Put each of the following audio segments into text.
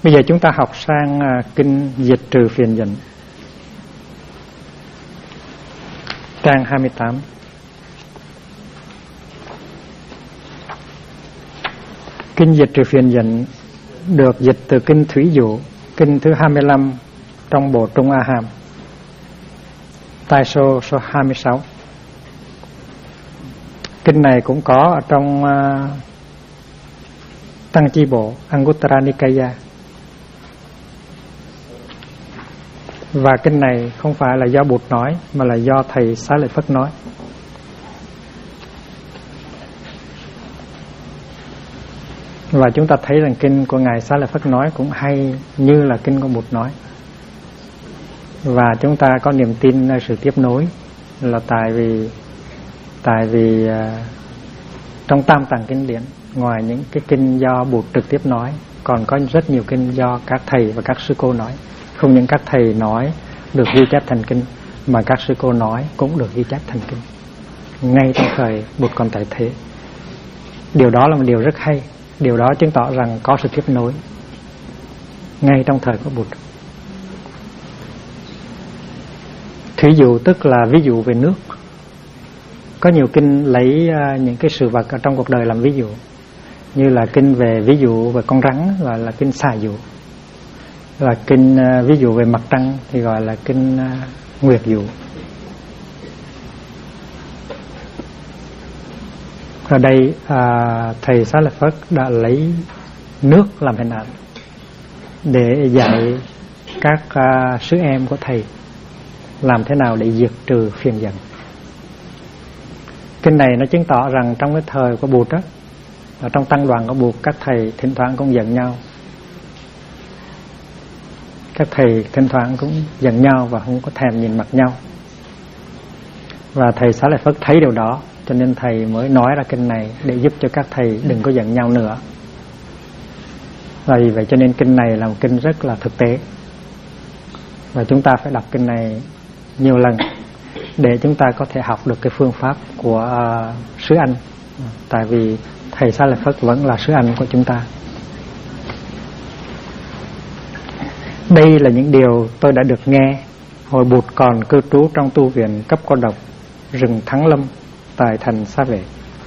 Bây giờ chúng ta học sang kinh diệt trừ phiền giận, trang 28. Kinh diệt trừ phiền giận được dịch từ kinh Thủy Dụ, kinh thứ 25 trong bộ Trung A Hàm, tai số 26. Kinh này cũng có ở trong Tăng Chi Bộ Anguttara Nikaya. Và kinh này không phải là do Bụt nói, mà là do Thầy Xá Lợi Phất nói. Và chúng ta thấy rằng kinh của Ngài Xá Lợi Phất nói cũng hay như là kinh của Bụt nói. Và chúng ta có niềm tin nơi sự tiếp nối là tại vì trong Tam Tạng Kinh Điển, ngoài những cái kinh do Bụt trực tiếp nói, còn có rất nhiều kinh do các thầy và các sư cô nói. Không những các thầy nói được ghi chép thành kinh, mà các sư cô nói cũng được ghi chép thành kinh, ngay trong thời Bụt còn tại thế. Điều đó là một điều rất hay. Điều đó chứng tỏ rằng có sự tiếp nối ngay trong thời của Bụt. Thí dụ tức là ví dụ về nước. Có nhiều kinh lấy những cái sự vật ở trong cuộc đời làm ví dụ, như là kinh về ví dụ về con rắn gọi là kinh xà dụ, và kinh ví dụ về mặt trăng thì gọi là kinh nguyệt dụ. Ở đây Thầy Xá Lợi Phất đã lấy nước làm hình ảnh để dạy các sư em của Thầy làm thế nào để diệt trừ phiền giận. Kinh này nó chứng tỏ rằng trong cái thời của Bụt đó, ở trong tăng đoàn của Bụt, các thầy thỉnh thoảng cũng giận nhau. Các thầy thỉnh thoảng cũng giận nhau và không có thèm nhìn mặt nhau. Và Thầy Xá Lợi Phất thấy điều đó, cho nên Thầy mới nói ra kinh này để giúp cho các thầy đừng có giận nhau nữa. Và vì vậy cho nên kinh này là một kinh rất là thực tế. Và chúng ta phải đọc kinh này nhiều lần để chúng ta có thể học được cái phương pháp của sứ Anh. Tại vì Thầy Xá Lợi Phất vẫn là sứ Anh của chúng ta. Đây là những điều tôi đã được nghe hồi Bụt còn cư trú trong tu viện cấp cô độc rừng Thắng Lâm tại thành Xá Vệ.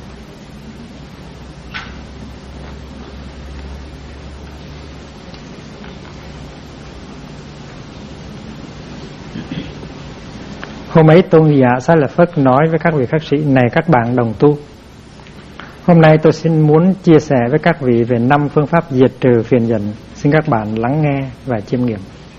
Hôm ấy Tôn giả Xá Lợi Phất nói với các vị khất sĩ: này các bạn đồng tu, hôm nay tôi muốn chia sẻ với các vị về 5 phương pháp diệt trừ phiền giận. Xin các bạn lắng nghe và chiêm nghiệm.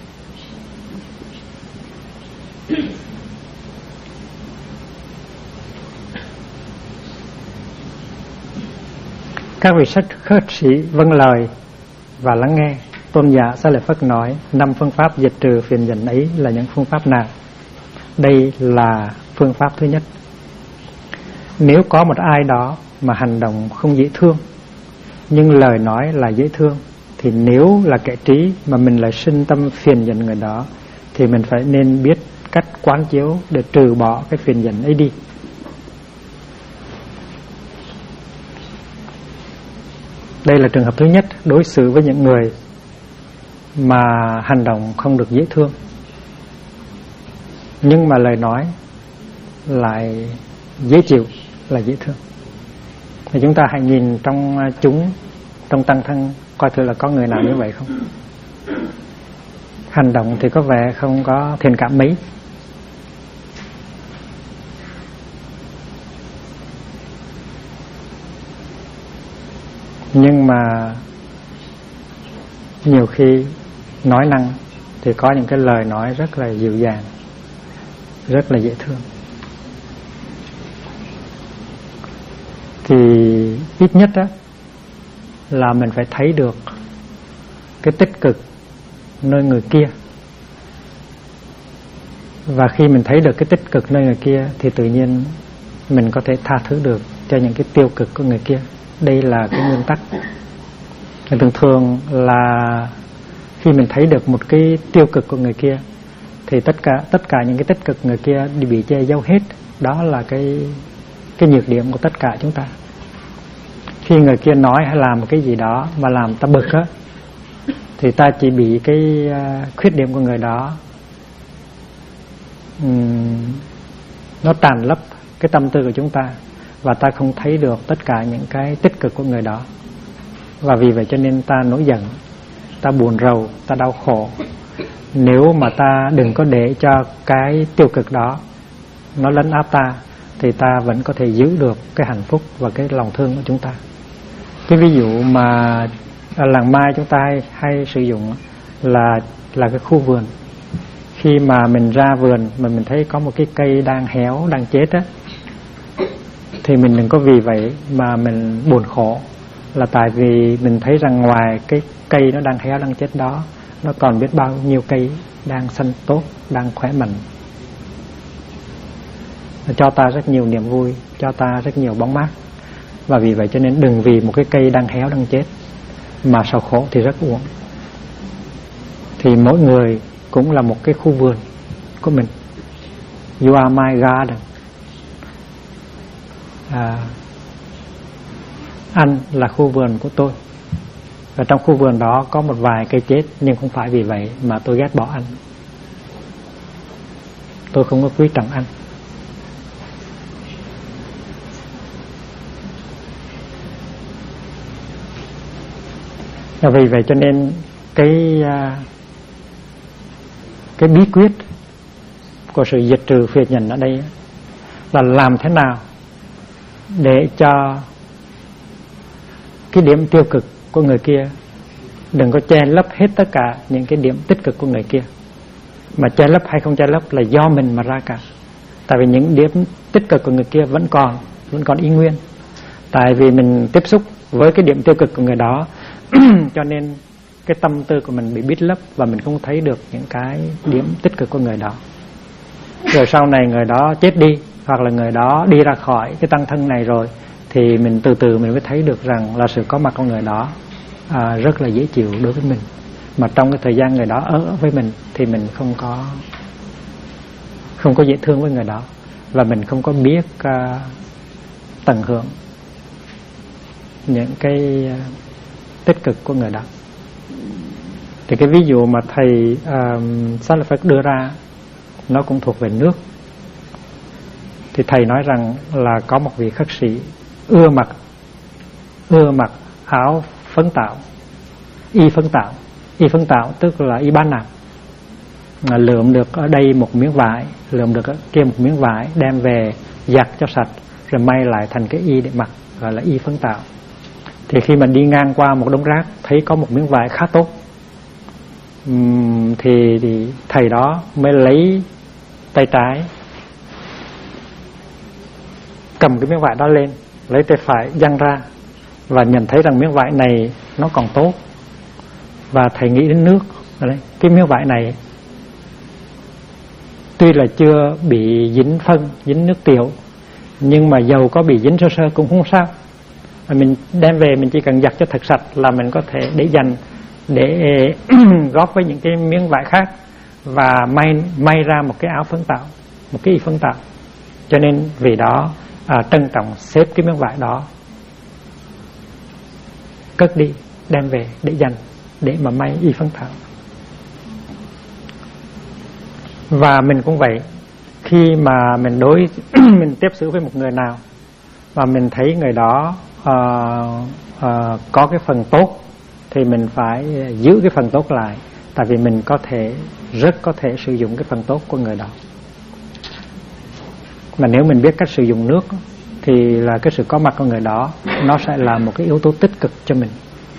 Các vị khất sĩ vâng lời và lắng nghe. Tôn giả Xá Lợi Phất nói 5 phương pháp diệt trừ phiền giận ấy là những phương pháp nào? Đây là phương pháp thứ nhất. Nếu có một ai đó mà hành động không dễ thương, nhưng lời nói là dễ thương, thì nếu là kẻ trí mà mình lại sinh tâm phiền giận người đó, thì mình phải nên biết cách quán chiếu để trừ bỏ cái phiền giận ấy đi. Đây là trường hợp thứ nhất, đối xử với những người mà hành động không được dễ thương, nhưng mà lời nói lại dễ chịu, là dễ thương. Thì chúng ta hãy nhìn trong tăng thân coi thử là có người nào như vậy không. Hành động thì có vẻ không có thiện cảm mấy, nhưng mà nhiều khi nói năng thì có những cái lời nói rất là dịu dàng, rất là dễ thương. Thì ít nhất đó là mình phải thấy được cái tích cực nơi người kia. Và khi mình thấy được cái tích cực nơi người kia thì tự nhiên mình có thể tha thứ được cho những cái tiêu cực của người kia. Đây là cái nguyên tắc. Thường thường là khi mình thấy được một cái tiêu cực của người kia thì tất cả những cái tích cực người kia đi bị che giấu hết. Đó là cái nhược điểm của tất cả chúng ta. Khi người kia nói hay làm một cái gì đó mà làm ta bực á, thì ta chỉ bị cái khuyết điểm của người đó nó tràn lấp cái tâm tư của chúng ta, và ta không thấy được tất cả những cái tích cực của người đó. Và vì vậy cho nên ta nổi giận, ta buồn rầu, ta đau khổ. Nếu mà ta đừng có để cho cái tiêu cực đó nó lấn áp ta, thì ta vẫn có thể giữ được cái hạnh phúc và cái lòng thương của chúng ta. Cái ví dụ mà làng Mai chúng ta hay sử dụng là cái khu vườn. Khi mà mình ra vườn mà mình thấy có một cái cây đang héo, đang chết á, thì mình đừng có vì vậy mà mình buồn khổ, là tại vì mình thấy rằng ngoài cái cây nó đang héo, đang chết đó, nó còn biết bao nhiêu cây đang xanh tốt, đang khỏe mạnh, cho ta rất nhiều niềm vui, cho ta rất nhiều bóng mát. Và vì vậy cho nên đừng vì một cái cây đang héo, đang chết mà sầu khổ thì rất uổng. Thì mỗi người cũng là một cái khu vườn của mình. You are my garden. Anh là khu vườn của tôi. Và trong khu vườn đó có một vài cây chết, nhưng không phải vì vậy mà tôi ghét bỏ anh. Tôi không có quý trọng anh. Và vì vậy cho nên cái bí quyết của sự diệt trừ phiền nhẫn ở đây là làm thế nào để cho cái điểm tiêu cực của người kia đừng có che lấp hết tất cả những cái điểm tích cực của người kia. Mà che lấp hay không che lấp là do mình mà ra cả. Tại vì những điểm tích cực của người kia vẫn còn y nguyên. Tại vì mình tiếp xúc với cái điểm tiêu cực của người đó cho nên cái tâm tư của mình bị bít lấp và mình không thấy được những cái điểm tích cực của người đó. Rồi sau này người đó chết đi, hoặc là người đó đi ra khỏi cái tăng thân này rồi, thì mình từ từ mình mới thấy được rằng là sự có mặt của người đó rất là dễ chịu đối với mình. Mà trong cái thời gian người đó ở với mình thì mình không có dễ thương với người đó, và mình không có biết tận hưởng những cái tích cực của người đó. Thì cái ví dụ mà thầy Xá Lợi Phất đưa ra nó cũng thuộc về nước. Thì thầy nói rằng là có một vị khất sĩ ưa mặc áo phấn tạo, y phấn tạo tức là y bán nạp, lượm được ở đây một miếng vải, lượm được ở kia một miếng vải, đem về giặt cho sạch rồi may lại thành cái y để mặc, gọi là y phấn tạo. Thì khi mà đi ngang qua một đống rác thấy có một miếng vải khá tốt, thì thầy đó mới lấy tay trái cầm cái miếng vải đó lên, lấy tay phải giăng ra và nhận thấy rằng miếng vải này nó còn tốt. Và thầy nghĩ đến nước. Cái miếng vải này tuy là chưa bị dính phân, dính nước tiểu, nhưng mà dầu có bị dính sơ sơ cũng không sao. Mình đem về mình chỉ cần giặt cho thật sạch là mình có thể để dành để góp với những cái miếng vải khác và may ra một cái áo phấn tạo, một cái y phấn tạo. Cho nên vì đó trân trọng xếp cái miếng vải đó, cất đi, đem về để dành để mà may y phấn tạo. Và mình cũng vậy, khi mà mình mình tiếp xúc với một người nào và mình thấy người đó có cái phần tốt thì mình phải giữ cái phần tốt lại, tại vì mình rất có thể sử dụng cái phần tốt của người đó. Mà nếu mình biết cách sử dụng nước thì là cái sự có mặt của người đó nó sẽ là một cái yếu tố tích cực cho mình,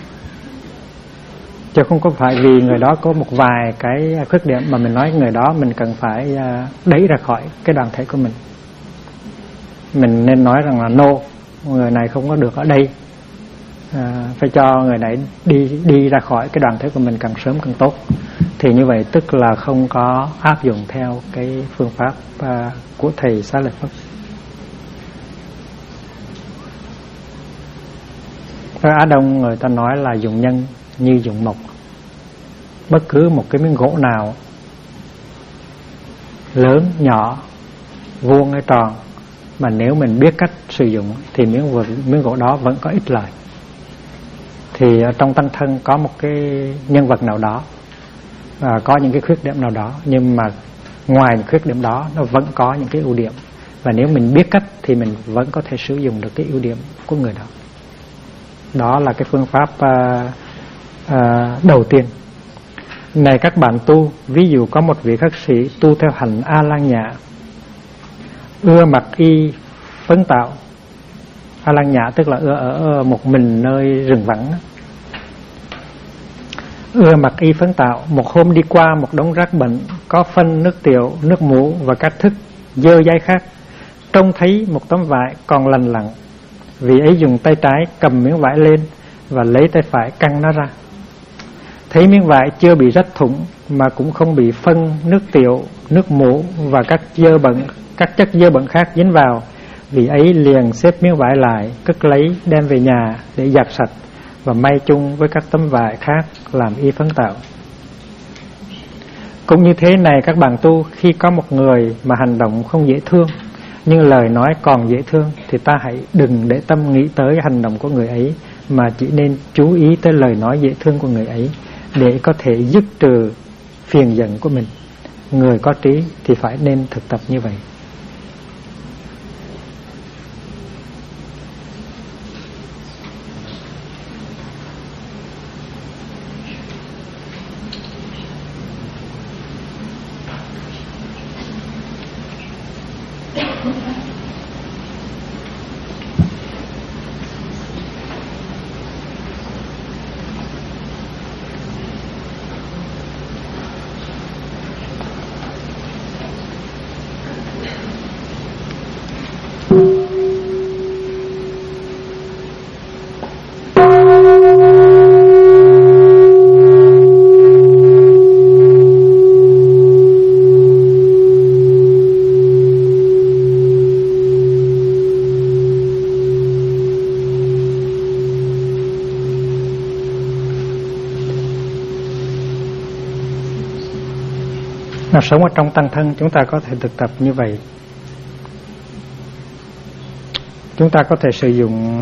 chứ không có phải vì người đó có một vài cái khuyết điểm mà mình nói người đó mình cần phải đẩy ra khỏi cái đoàn thể của mình. Mình nên nói rằng là no, người này không có được ở đây, phải cho người này đi ra khỏi cái đoàn thể của mình càng sớm càng tốt. Thì như vậy tức là không có áp dụng theo cái phương pháp của thầy Xá Lợi Phất. Ở Á Đông người ta nói là dùng nhân như dùng mộc. Bất cứ một cái miếng gỗ nào, lớn, nhỏ, vuông hay tròn, mà nếu mình biết cách sử dụng thì miếng gỗ đó vẫn có ích lợi. thì ở trong tăng thân có một cái nhân vật nào đó có những cái khuyết điểm nào đó, nhưng mà ngoài những khuyết điểm đó nó vẫn có những cái ưu điểm, và nếu mình biết cách thì mình vẫn có thể sử dụng được cái ưu điểm của người đó. Đó là cái phương pháp đầu tiên. Này các bạn tu, ví dụ có một vị khất sĩ tu theo hành A Lang Nhã, ưa mặc y phấn tạo. A Lang Nhã tức là ưa ở một mình nơi rừng vắng, ưa mặc y phấn tạo. Một hôm đi qua một đống rác bẩn, có phân, nước tiểu, nước mũ và các thức dơ dáy khác. Trông thấy một tấm vải còn lành lặn, vị ấy dùng tay trái cầm miếng vải lên và lấy tay phải căng nó ra. Thấy miếng vải chưa bị rách thủng mà cũng không bị phân, nước tiểu, nước mũ và các chất dơ bẩn khác dính vào, vị ấy liền xếp miếng vải lại, cất lấy đem về nhà để giặt sạch và may chung với các tấm vải khác làm y phấn tạo. Cũng như thế này các bạn tu, khi có một người mà hành động không dễ thương nhưng lời nói còn dễ thương, thì ta hãy đừng để tâm nghĩ tới hành động của người ấy, mà chỉ nên chú ý tới lời nói dễ thương của người ấy để có thể dứt trừ phiền giận của mình. Người có trí thì phải nên thực tập như vậy. Sống ở trong tăng thân, chúng ta có thể thực tập như vậy. Chúng ta có thể sử dụng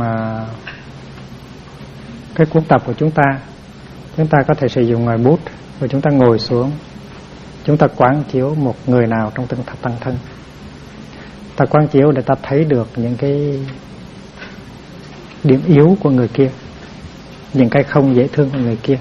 cái cuốn tập của chúng ta. Chúng ta có thể sử dụng ngòi bút, và chúng ta ngồi xuống, chúng ta quán chiếu một người nào trong tăng thân. Ta quán chiếu để ta thấy được những cái điểm yếu của người kia, những cái không dễ thương của người kia.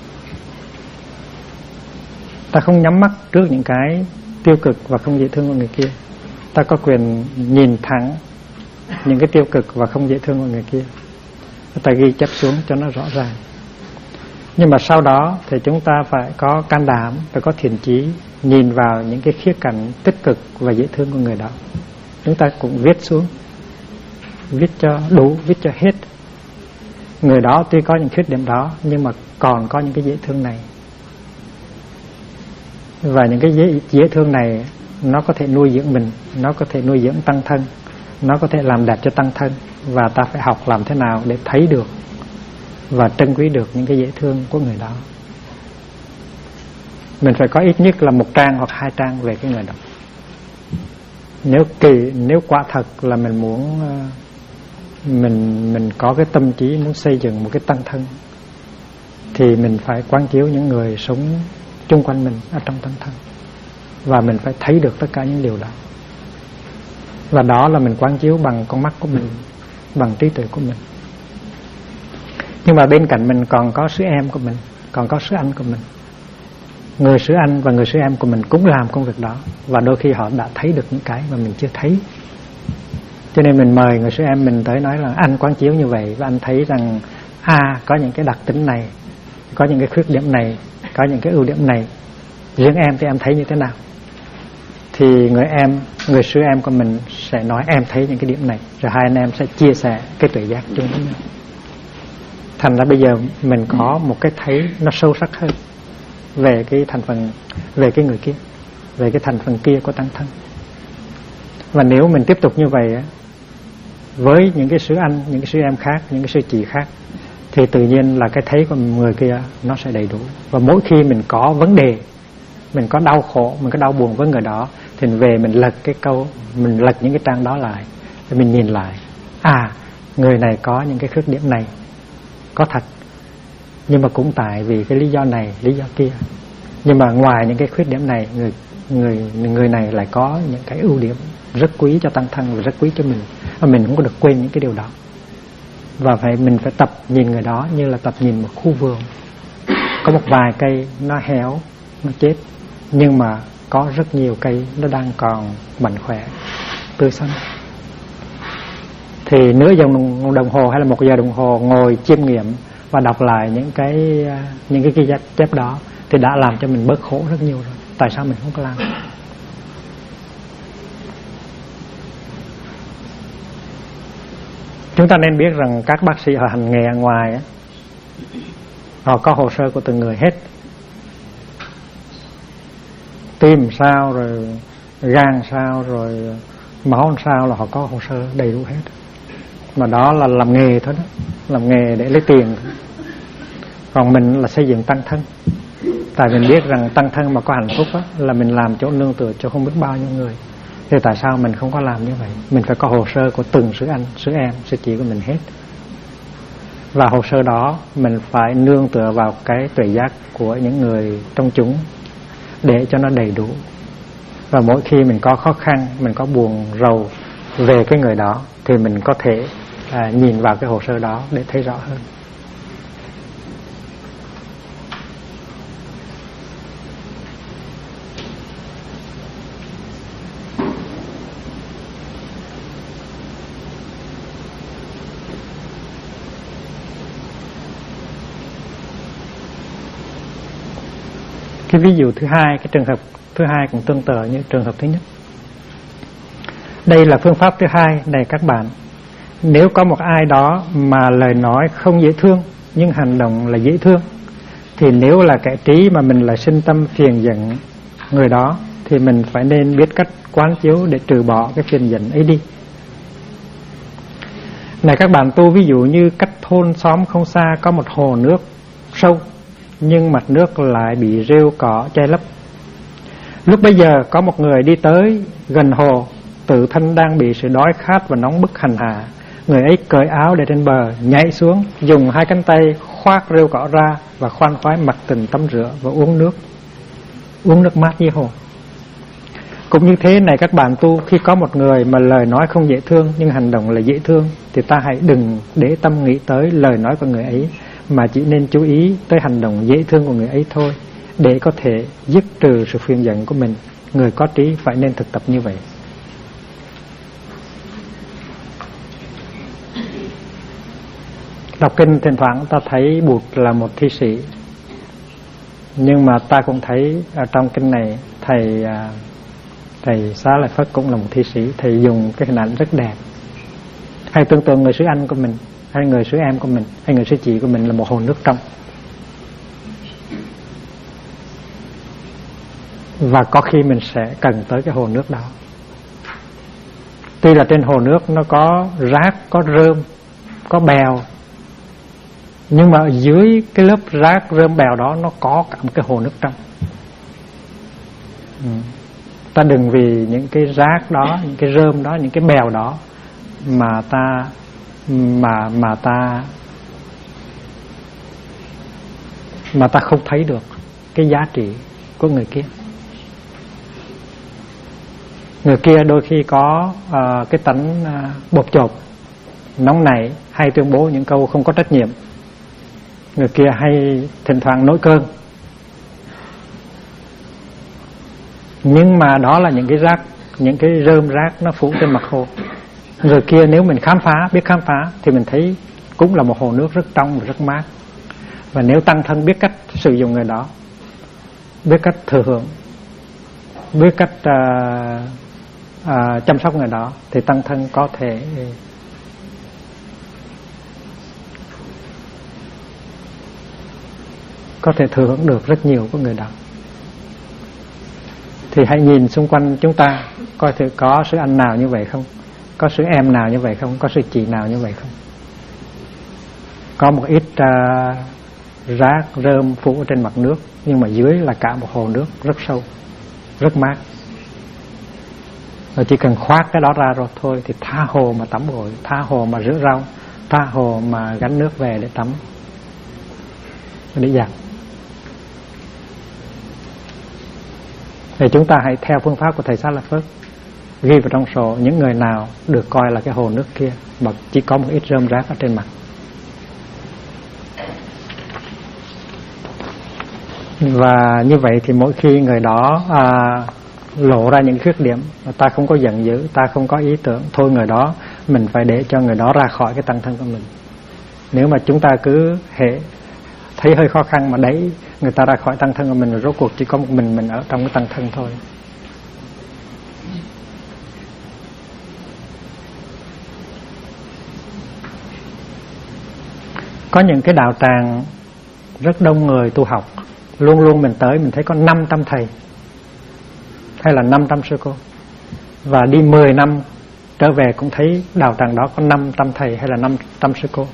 Ta không nhắm mắt trước những cái tiêu cực và không dễ thương của người kia. Ta có quyền nhìn thẳng những cái tiêu cực và không dễ thương của người kia. Ta ghi chép xuống cho nó rõ ràng. Nhưng mà sau đó thì chúng ta phải có can đảm, phải có thiện chí, nhìn vào những cái khía cạnh tích cực và dễ thương của người đó. Chúng ta cũng viết xuống, viết cho đủ, viết cho hết. Người đó tuy có những khuyết điểm đó, nhưng mà còn có những cái dễ thương này. Và những cái dễ thương này nó có thể nuôi dưỡng mình, nó có thể nuôi dưỡng tăng thân, nó có thể làm đẹp cho tăng thân. Và ta phải học làm thế nào để thấy được và trân quý được những cái dễ thương của người đó. Mình phải có ít nhất là 1 trang hoặc 2 trang về cái người đó. Nếu quả thật là mình muốn mình có cái tâm trí muốn xây dựng một cái tăng thân, thì mình phải quán chiếu những người sống chung quanh mình ở trong tăng thân, và mình phải thấy được tất cả những điều đó. Và đó là mình quán chiếu bằng con mắt của mình, bằng trí tuệ của mình. Nhưng mà bên cạnh mình còn có sư em của mình, còn có sư anh của mình. Người sư anh và người sư em của mình cũng làm công việc đó, và đôi khi họ đã thấy được những cái mà mình chưa thấy. Cho nên mình mời người sư em mình tới nói là anh quán chiếu như vậy, và anh thấy rằng có những cái đặc tính này, có những cái khuyết điểm này, có những cái ưu điểm này. Riêng em thì em thấy như thế nào? Thì người sư em của mình sẽ nói em thấy những cái điểm này, rồi hai anh em sẽ chia sẻ cái tuệ giác chung với nhau. Thành ra bây giờ mình có một cái thấy nó sâu sắc hơn về cái thành phần, về cái người kia, về cái thành phần kia của tăng thân. Và nếu mình tiếp tục như vậy với những cái sư anh, những cái sư em khác, những cái sư chị khác, thì tự nhiên là cái thấy của người kia nó sẽ đầy đủ. Và mỗi khi mình có vấn đề, mình có đau khổ, mình có đau buồn với người đó, thì mình về mình lật mình lật những cái trang đó lại, để mình nhìn lại, người này có những cái khuyết điểm này, có thật. Nhưng mà cũng tại vì cái lý do này, lý do kia. Nhưng mà ngoài những cái khuyết điểm này, người này lại có những cái ưu điểm rất quý cho tăng thân và rất quý cho mình. Và mình không có được quên những cái điều đó. Và mình phải tập nhìn người đó như là tập nhìn một khu vườn. Có một vài cây nó héo, nó chết, nhưng mà có rất nhiều cây nó đang còn mạnh khỏe, tươi xanh. Thì nửa giờ đồng hồ hay là 1 giờ đồng hồ ngồi chiêm nghiệm và đọc lại những cái ghi chép đó thì đã làm cho mình bớt khổ rất nhiều rồi. Tại sao mình không có làm? Chúng ta nên biết rằng các bác sĩ họ hành nghề ở ngoài á, họ có hồ sơ của từng người hết. Tim sao, rồi gan sao, rồi máu sao là họ có hồ sơ đầy đủ hết. Mà đó là làm nghề thôi đó, làm nghề để lấy tiền. Còn mình là xây dựng tăng thân. Tại mình biết rằng tăng thân mà có hạnh phúc á, là mình làm chỗ nương tựa cho không biết bao nhiêu người. Thì tại sao mình không có làm như vậy? Mình phải có hồ sơ của từng sư anh, sư em, sư chị của mình hết. Và hồ sơ đó mình phải nương tựa vào cái tuệ giác của những người trong chúng để cho nó đầy đủ. Và mỗi khi mình có khó khăn, mình có buồn rầu về cái người đó thì mình có thể nhìn vào cái hồ sơ đó để thấy rõ hơn. Cái ví dụ thứ hai, cái trường hợp thứ hai cũng tương tự như trường hợp thứ nhất. Đây là phương pháp thứ hai này các bạn. Nếu có một ai đó mà lời nói không dễ thương nhưng hành động là dễ thương, thì nếu là kẻ trí mà mình lại sinh tâm phiền giận người đó, thì mình phải nên biết cách quán chiếu để trừ bỏ cái phiền giận ấy đi. Này các bạn tu, ví dụ như cách thôn xóm không xa có một hồ nước sâu, nhưng mặt nước lại bị rêu cỏ che lấp. Lúc bấy giờ có một người đi tới gần hồ, tự thân đang bị sự đói khát và nóng bức hành hạ. Người ấy cởi áo để trên bờ, nhảy xuống, dùng 2 cánh tay khoác rêu cỏ ra và khoan khoái mặc tình tắm rửa và uống nước mát dưới hồ. Cũng như thế này các bạn tu, khi có một người mà lời nói không dễ thương nhưng hành động là dễ thương, thì ta hãy đừng để tâm nghĩ tới lời nói của người ấy, mà chỉ nên chú ý tới hành động dễ thương của người ấy thôi, để có thể dứt trừ sự phiền giận của mình. Người có trí phải nên thực tập như vậy. Đọc kinh thỉnh thoảng ta thấy Bụt là một thi sĩ, nhưng mà ta cũng thấy ở trong kinh này thầy Xá Lợi Phất cũng là một thi sĩ. Thầy dùng cái hình ảnh rất đẹp. Hay tưởng tượng người sư anh của mình, hay người sư em của mình, hay người sư chị của mình là một hồ nước trong. Và có khi mình sẽ cần tới cái hồ nước đó. Tuy là trên hồ nước nó có rác, có rơm, có bèo, nhưng mà ở dưới cái lớp rác rơm bèo đó nó có cả một cái hồ nước trong. Ta đừng vì những cái rác đó, những cái rơm đó, những cái bèo đó mà ta không thấy được cái giá trị của người kia. Người kia đôi khi có cái tánh bột chộp, nóng nảy, hay tuyên bố những câu không có trách nhiệm. Người kia hay thỉnh thoảng nổi cơn. Nhưng mà đó là những cái rác, những cái rơm rác nó phủ trên mặt hồ. Người kia nếu mình khám phá, biết khám phá, thì mình thấy cũng là một hồ nước rất trong và rất mát. Và nếu tăng thân biết cách sử dụng người đó, biết cách thừa hưởng, biết cách chăm sóc người đó, thì tăng thân có thể thừa hưởng được rất nhiều của người đó. Thì hãy nhìn xung quanh chúng ta, coi thử có sư anh nào như vậy không, có sư em nào như vậy không, có sư chị nào như vậy không. Có một ít rác rơm phủ trên mặt nước, nhưng mà dưới là cả một hồ nước rất sâu, rất mát. Rồi chỉ cần khoác cái đó ra rồi thôi, thì tha hồ mà tắm gội, tha hồ mà rửa rau, tha hồ mà gánh nước về để tắm. để dạt. Thì chúng ta hãy theo phương pháp của thầy Xá Lợi Phất, ghi vào trong sổ những người nào được coi là cái hồ nước kia mà chỉ có một ít rơm rác ở trên mặt. Và như vậy thì mỗi khi người đó lộ ra những khuyết điểm, ta không có giận dữ, ta không có ý tưởng, thôi người đó mình phải để cho người đó ra khỏi cái tăng thân của mình. Nếu mà chúng ta cứ thấy hơi khó khăn mà đẩy người ta ra khỏi tăng thân của mình, rồi rốt cuộc chỉ có một mình ở trong cái tăng thân thôi. Có những cái đạo tràng rất đông người tu học, luôn luôn mình tới mình thấy có 500 thầy hay là 500 sư cô, và đi 10 năm trở về cũng thấy đạo tràng đó có 500 thầy hay là 500 sư cô.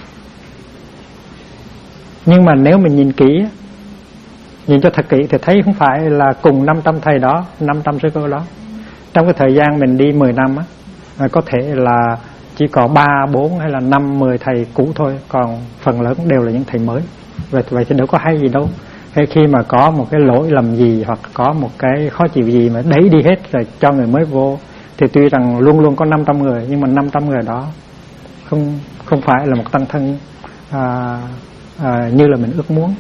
Nhưng mà nếu mình nhìn kỹ, nhìn cho thật kỹ thì thấy không phải là cùng 500 thầy đó, 500 sư cô đó. Trong cái thời gian mình đi 10 năm có thể là chỉ có 3, 4 hay là 5, 10 thầy cũ thôi, còn phần lớn đều là những thầy mới. Vậy thì đâu có hay gì đâu. Hay khi mà có một cái lỗi lầm gì hoặc có một cái khó chịu gì mà đẩy đi hết rồi cho người mới vô, thì tuy rằng luôn luôn có 500 người, nhưng mà 500 người đó không phải là một tăng thân như là mình ước muốn.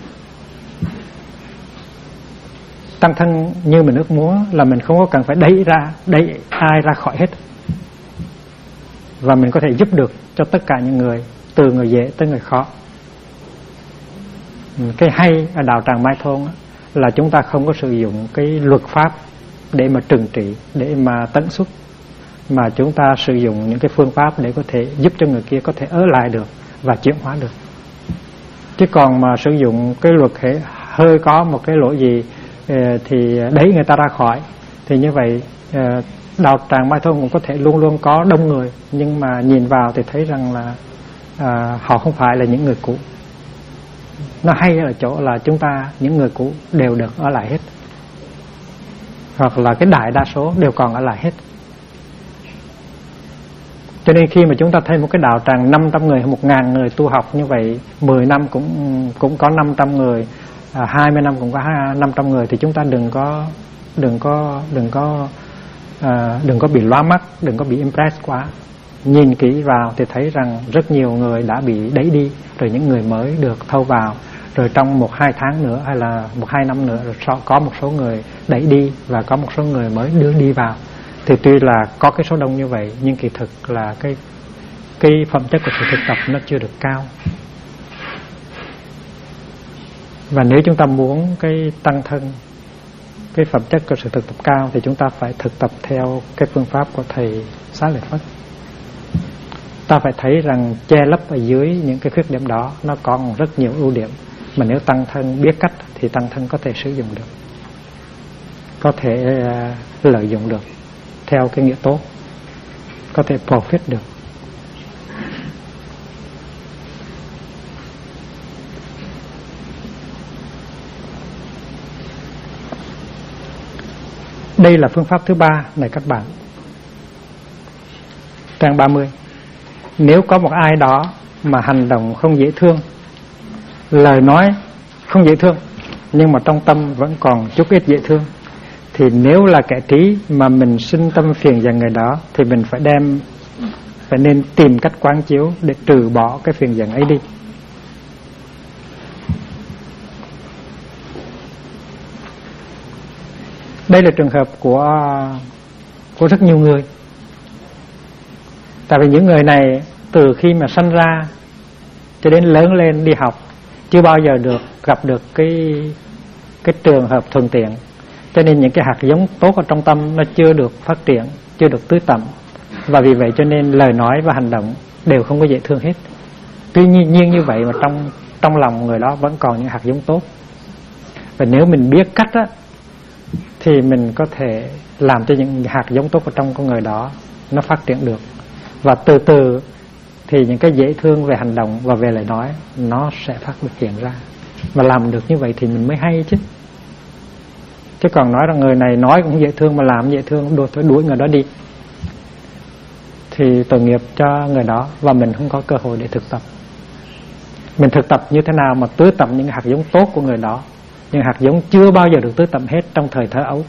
Tăng thân như mình ước muốn là mình không có cần phải đẩy ai ra khỏi hết, và mình có thể giúp được cho tất cả những người, từ người dễ tới người khó. Cái hay ở đạo tràng Mai Thôn là chúng ta không có sử dụng cái luật pháp để mà trừng trị, để mà tận xuất, mà chúng ta sử dụng những cái phương pháp để có thể giúp cho người kia có thể ở lại được và chuyển hóa được. Chứ còn mà sử dụng cái luật hơi có một cái lỗi gì thì đẩy người ta ra khỏi, thì như vậy đạo tràng Mai Thôn cũng có thể luôn luôn có đông người, nhưng mà nhìn vào thì thấy rằng là họ không phải là những người cũ. Nó hay ở chỗ là chúng ta, những người cũ đều được ở lại hết, hoặc là cái đại đa số đều còn ở lại hết. Cho nên khi mà chúng ta thấy một cái đạo tràng 500 người hay 1000 người tu học như vậy, 10 năm cũng có 500 người, 20 năm cũng có 500 người, thì chúng ta đừng có bị lóa mắt, đừng có bị impress quá. Nhìn kỹ vào thì thấy rằng rất nhiều người đã bị đẩy đi, rồi những người mới được thâu vào, rồi trong 1-2 tháng nữa hay là 1-2 năm nữa rồi có một số người đẩy đi và có một số người mới đưa đi vào. Thì tuy là có cái số đông như vậy, nhưng kỳ thực là cái phẩm chất của sự thực tập nó chưa được cao. Và nếu chúng ta muốn cái tăng thân, cái phẩm chất của sự thực tập cao, thì chúng ta phải thực tập theo cái phương pháp của thầy Xá Lợi Phất. Ta phải thấy rằng che lấp ở dưới những cái khuyết điểm đó nó còn rất nhiều ưu điểm, mà nếu tăng thân biết cách thì tăng thân có thể sử dụng được, có thể lợi dụng được theo cái nghĩa tốt, có thể profit được. Đây là phương pháp thứ 3 này các bạn. Trang 30. Nếu có một ai đó mà hành động không dễ thương, lời nói không dễ thương, nhưng mà trong tâm vẫn còn chút ít dễ thương, thì nếu là kẻ trí mà mình sinh tâm phiền dần người đó, thì mình phải nên tìm cách quán chiếu để trừ bỏ cái phiền dần ấy đi. Đây là trường hợp của rất nhiều người. Tại vì những người này từ khi mà sanh ra cho đến lớn lên đi học chưa bao giờ gặp được cái trường hợp thuận tiện, cho nên những cái hạt giống tốt ở trong tâm nó chưa được phát triển, chưa được tưới tẩm, và vì vậy cho nên lời nói và hành động đều không có dễ thương hết. Tuy nhiên như vậy mà trong lòng người đó vẫn còn những hạt giống tốt, và nếu mình biết cách á, thì mình có thể làm cho những hạt giống tốt ở trong con người đó nó phát triển được, và từ từ thì những cái dễ thương về hành động và về lời nói nó sẽ phát hiện ra. Và làm được như vậy thì mình mới hay chứ. Chứ còn nói rằng người này nói cũng dễ thương mà làm dễ thương, đuổi người đó đi, thì tội nghiệp cho người đó và mình không có cơ hội để thực tập. Mình thực tập như thế nào mà tưới tẩm những hạt giống tốt của người đó, những hạt giống chưa bao giờ được tưới tẩm hết trong thời thơ ấu.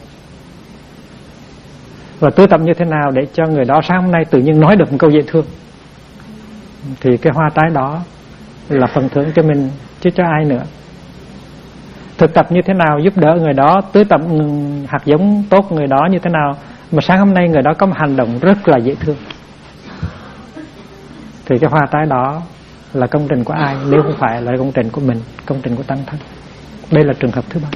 Và tưới tẩm như thế nào để cho người đó sáng hôm nay tự nhiên nói được một câu dễ thương, thì cái hoa trái đó là phần thưởng cho mình chứ cho ai nữa. Thực tập như thế nào giúp đỡ người đó, tưới tẩm hạt giống tốt người đó như thế nào mà sáng hôm nay người đó có một hành động rất là dễ thương, thì cái hoa trái đó là công trình của ai nếu không phải là công trình của mình, công trình của tăng thân. Đây là trường hợp thứ ba.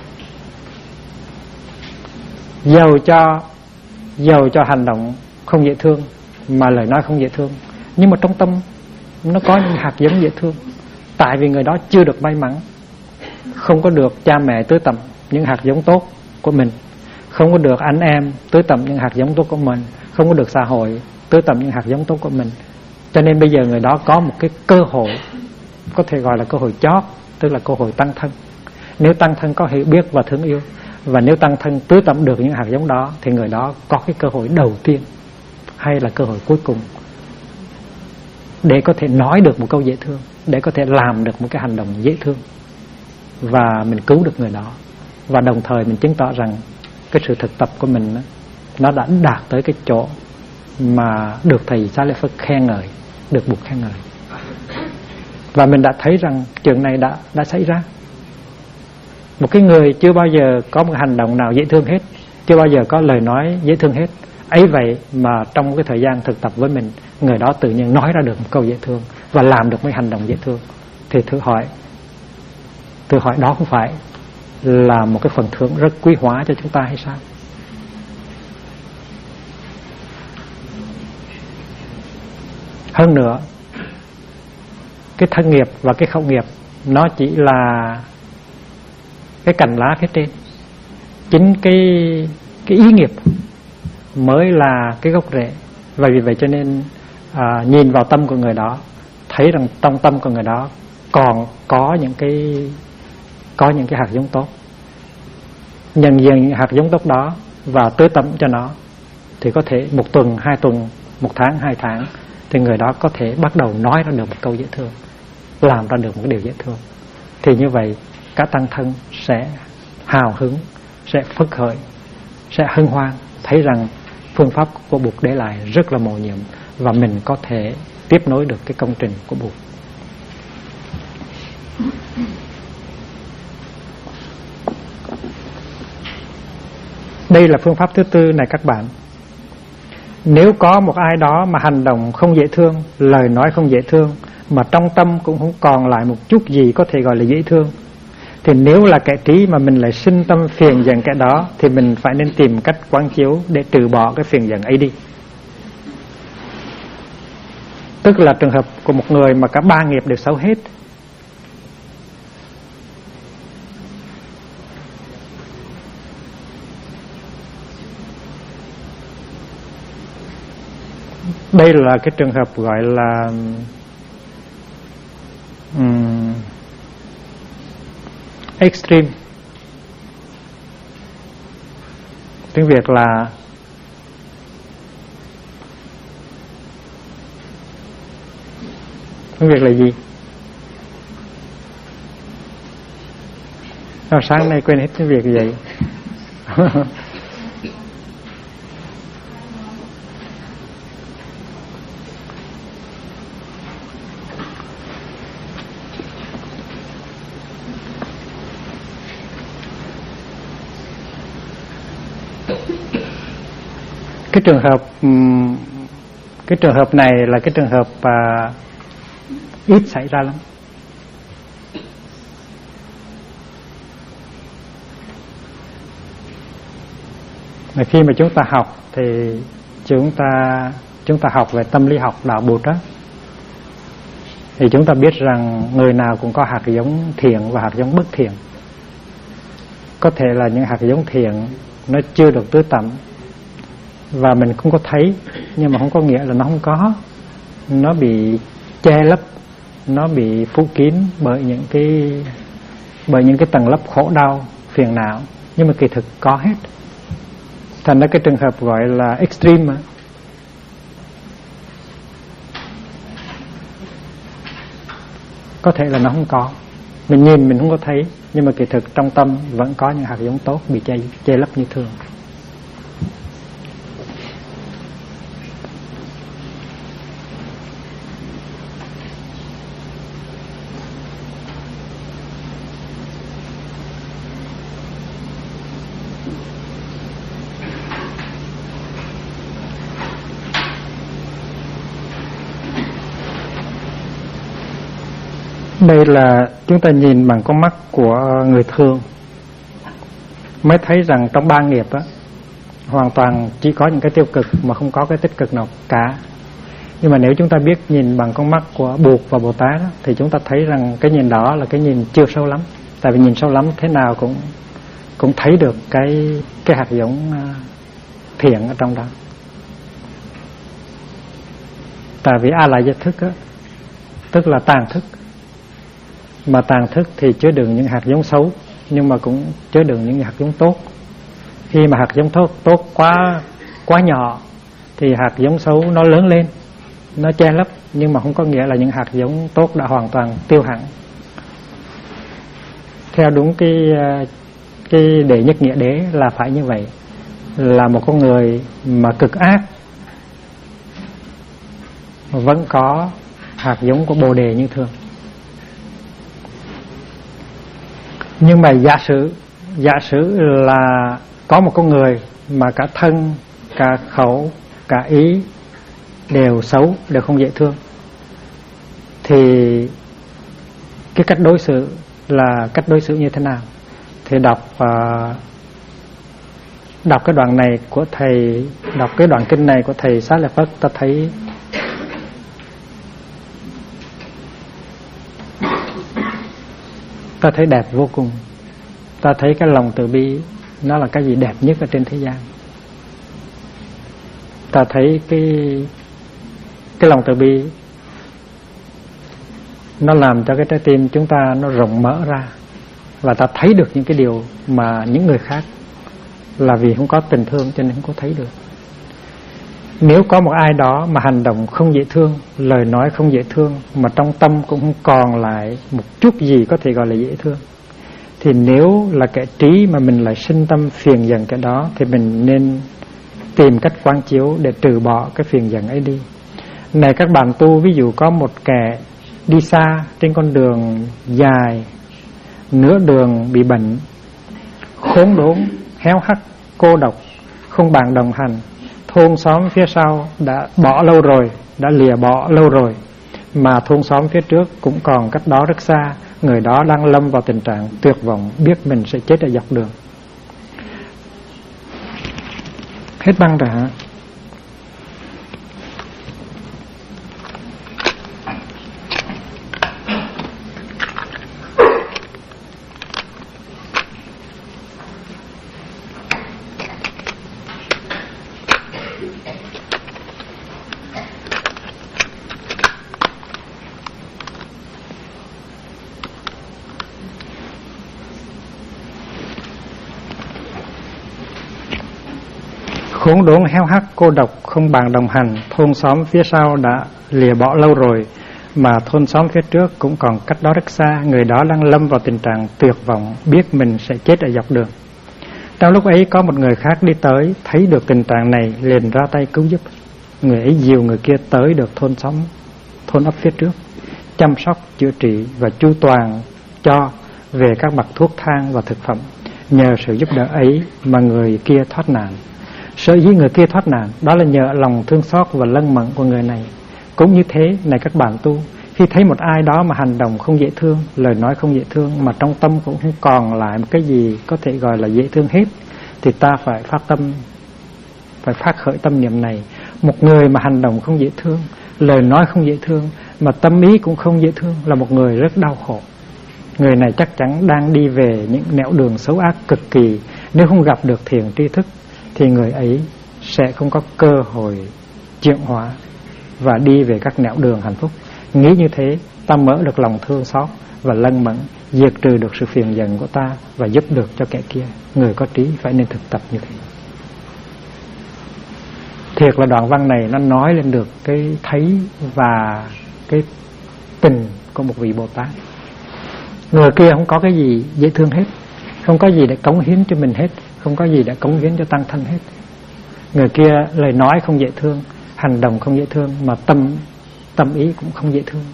Dầu cho hành động không dễ thương mà lời nói không dễ thương, nhưng mà trong tâm nó có những hạt giống dễ thương. Tại vì người đó chưa được may mắn, không có được cha mẹ tưới tẩm những hạt giống tốt của mình, không có được anh em tưới tẩm những hạt giống tốt của mình, không có được xã hội tưới tẩm những hạt giống tốt của mình. Cho nên bây giờ người đó có một cái cơ hội, có thể gọi là cơ hội chót, tức là cơ hội tăng thân. Nếu tăng thân có hiểu biết và thương yêu, và nếu tăng thân tưới tẩm được những hạt giống đó, thì người đó có cái cơ hội đầu tiên hay là cơ hội cuối cùng để có thể nói được một câu dễ thương, để có thể làm được một cái hành động dễ thương, và mình cứu được người đó. Và đồng thời mình chứng tỏ rằng cái sự thực tập của mình nó đã đạt tới cái chỗ mà được thầy Xá Lợi Phất khen ngợi, được Bụt khen ngợi. Và mình đã thấy rằng chuyện này đã xảy ra. Một cái người chưa bao giờ có một hành động nào dễ thương hết, chưa bao giờ có lời nói dễ thương hết, ấy vậy mà trong cái thời gian thực tập với mình, người đó tự nhiên nói ra được một câu dễ thương và làm được mấy hành động dễ thương. Thì thử hỏi đó không phải là một cái phần thưởng rất quý hóa cho chúng ta hay sao? Hơn nữa, cái thân nghiệp và cái khẩu nghiệp nó chỉ là cái cành lá phía trên. Chính cái ý nghiệp mới là cái gốc rễ. Và vì vậy cho nên nhìn vào tâm của người đó, thấy rằng trong tâm của người đó còn có những cái hạt giống tốt. Nhận diện những hạt giống tốt đó và tưới tẩm cho nó, thì có thể 1 tuần, 2 tuần, 1 tháng, 2 tháng, thì người đó có thể bắt đầu nói ra được một câu dễ thương, làm ra được một cái điều dễ thương. Thì như vậy các tăng thân sẽ hào hứng, sẽ phấn khởi, sẽ hân hoan, thấy rằng phương pháp của Bụt để lại rất là mầu nhiệm, và mình có thể tiếp nối được cái công trình của Bụt. Đây là phương pháp thứ tư này các bạn. Nếu có một ai đó mà hành động không dễ thương, lời nói không dễ thương, mà trong tâm cũng không còn lại một chút gì có thể gọi là dễ thương, thì nếu là kẻ trí mà mình lại sinh tâm phiền giận kẻ đó, thì mình phải nên tìm cách quán chiếu để trừ bỏ cái phiền giận ấy đi. Tức là trường hợp của một người mà cả 3 nghiệp đều xấu hết. Đây là cái trường hợp gọi là extreme. Tiếng Việt là gì? Sáng nay quên hết tiếng Việt vậy. Cái trường hợp này là cái trường hợp ít xảy ra lắm. Mà khi mà chúng ta học thì chúng ta học về tâm lý học đạo Bụt đó, thì chúng ta biết rằng người nào cũng có hạt giống thiện và hạt giống bất thiện. Có thể là những hạt giống thiện nó chưa được tưới tẩm và mình không có thấy, nhưng mà không có nghĩa là nó không có. Nó bị che lấp, nó bị phủ kín bởi những cái tầng lớp khổ đau, phiền não, nhưng mà kỳ thực có hết. Thành ra cái trường hợp gọi là extreme mà. có thể là nó không có, mình nhìn mình không có thấy, nhưng mà kỳ thực trong tâm vẫn có những hạt giống tốt bị che lấp như thường. Đây là chúng ta nhìn bằng con mắt của người thường mới thấy rằng trong ba nghiệp á, hoàn toàn chỉ có những cái tiêu cực mà không có cái tích cực nào cả. Nhưng mà nếu chúng ta biết nhìn bằng con mắt của Bụt và Bồ Tát á, thì chúng ta thấy rằng cái nhìn đó là cái nhìn chưa sâu lắm. Tại vì nhìn sâu lắm thế nào cũng thấy được cái hạt giống thiện ở trong đó. Tại vì A La Gia thức á, tức là tàng thức, mà tàng thức thì chứa đựng những hạt giống xấu, nhưng mà cũng chứa đựng những hạt giống tốt. Khi mà hạt giống tốt quá nhỏ thì hạt giống xấu nó lớn lên, nó che lấp, nhưng mà không có nghĩa là những hạt giống tốt đã hoàn toàn tiêu hẳn. Theo đúng cái đệ nhất nghĩa đế là phải như vậy, là một con người mà cực ác vẫn có hạt giống của Bồ Đề như thường. Nhưng mà giả sử là có một con người mà cả thân, cả khẩu, cả ý đều xấu, đều không dễ thương, thì cái cách đối xử là cách đối xử như thế nào? Thì đọc cái đoạn này của thầy, đọc cái đoạn kinh này của thầy Xá Lợi Phất, ta thấy đẹp vô cùng. Ta thấy cái lòng từ bi nó là cái gì đẹp nhất ở trên thế gian. Ta thấy cái lòng từ bi nó làm cho cái trái tim chúng ta nó rộng mở ra, và ta thấy được những cái điều mà những người khác là vì không có tình thương cho nên không có thấy được. Nếu có một ai đó mà hành động không dễ thương, lời nói không dễ thương, mà trong tâm cũng không còn lại một chút gì có thể gọi là dễ thương, thì nếu là kẻ trí mà mình lại sinh tâm phiền giận cái đó, thì mình nên tìm cách quán chiếu để trừ bỏ cái phiền giận ấy đi. Này các bạn tu, ví dụ có một kẻ đi xa trên con đường dài, nửa đường bị bệnh, khốn đốn, héo hắt, cô độc, không bạn đồng hành, thôn xóm phía sau đã bỏ lâu rồi, đã lìa bỏ lâu rồi, mà thôn xóm phía trước cũng còn cách đó rất xa, người đó đang lâm vào tình trạng tuyệt vọng, biết mình sẽ chết ở dọc đường. Hết băng rồi hả? Khốn đốn, héo hắt, cô độc, không bạn đồng hành, thôn xóm phía sau đã lìa bỏ lâu rồi, mà thôn xóm phía trước cũng còn cách đó rất xa, người đó đang lâm vào tình trạng tuyệt vọng, biết mình sẽ chết ở dọc đường. Trong lúc ấy có một người khác đi tới, thấy được tình trạng này, liền ra tay cứu giúp. Người ấy dìu người kia tới được thôn ấp phía trước, chăm sóc, chữa trị và chu toàn cho về các mặt thuốc thang và thực phẩm. Nhờ sự giúp đỡ ấy mà người kia thoát nạn. Sở dĩ người kia thoát nạn đó là nhờ lòng thương xót và lân mẫn của người này. Cũng như thế, này các bạn tu, khi thấy một ai đó mà hành động không dễ thương, lời nói không dễ thương, mà trong tâm cũng không còn lại một cái gì có thể gọi là dễ thương hết, thì ta phải phát khởi tâm niệm này. Một người mà hành động không dễ thương, lời nói không dễ thương, mà tâm ý cũng không dễ thương, là một người rất đau khổ. Người này chắc chắn đang đi về những nẻo đường xấu ác cực kỳ. Nếu không gặp được thiền tri thức thì người ấy sẽ không có cơ hội chuyển hóa và đi về các nẻo đường hạnh phúc. Nghĩ như thế, ta mở được lòng thương xót và lân mẫn, diệt trừ được sự phiền giận của ta và giúp được cho kẻ kia. Người có trí phải nên thực tập như thế. Thiệt là đoạn văn này nó nói lên được cái thấy và cái tình của một vị Bồ Tát. Người kia không có cái gì dễ thương hết, không có gì để cống hiến cho mình hết, không có gì để cống hiến cho tăng thân hết. Người kia lời nói không dễ thương, hành động không dễ thương, mà tâm ý cũng không dễ thương.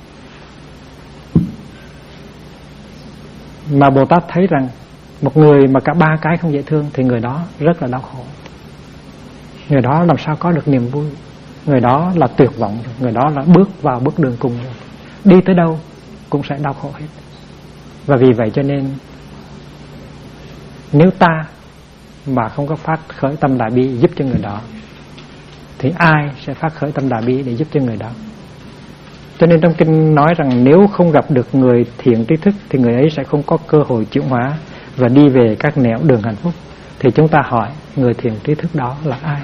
Mà Bồ Tát thấy rằng một người mà cả ba cái không dễ thương thì người đó rất là đau khổ. Người đó làm sao có được niềm vui. Người đó là tuyệt vọng rồi. Người đó là bước vào bước đường cùng rồi. Đi tới đâu cũng sẽ đau khổ hết. Và vì vậy cho nên nếu ta mà không có phát khởi tâm đại bi giúp cho người đó thì ai sẽ phát khởi tâm đại bi để giúp cho người đó. Cho nên trong kinh nói rằng nếu không gặp được người thiện trí thức thì người ấy sẽ không có cơ hội chuyển hóa và đi về các nẻo đường hạnh phúc. Thì chúng ta hỏi người thiện trí thức đó là ai?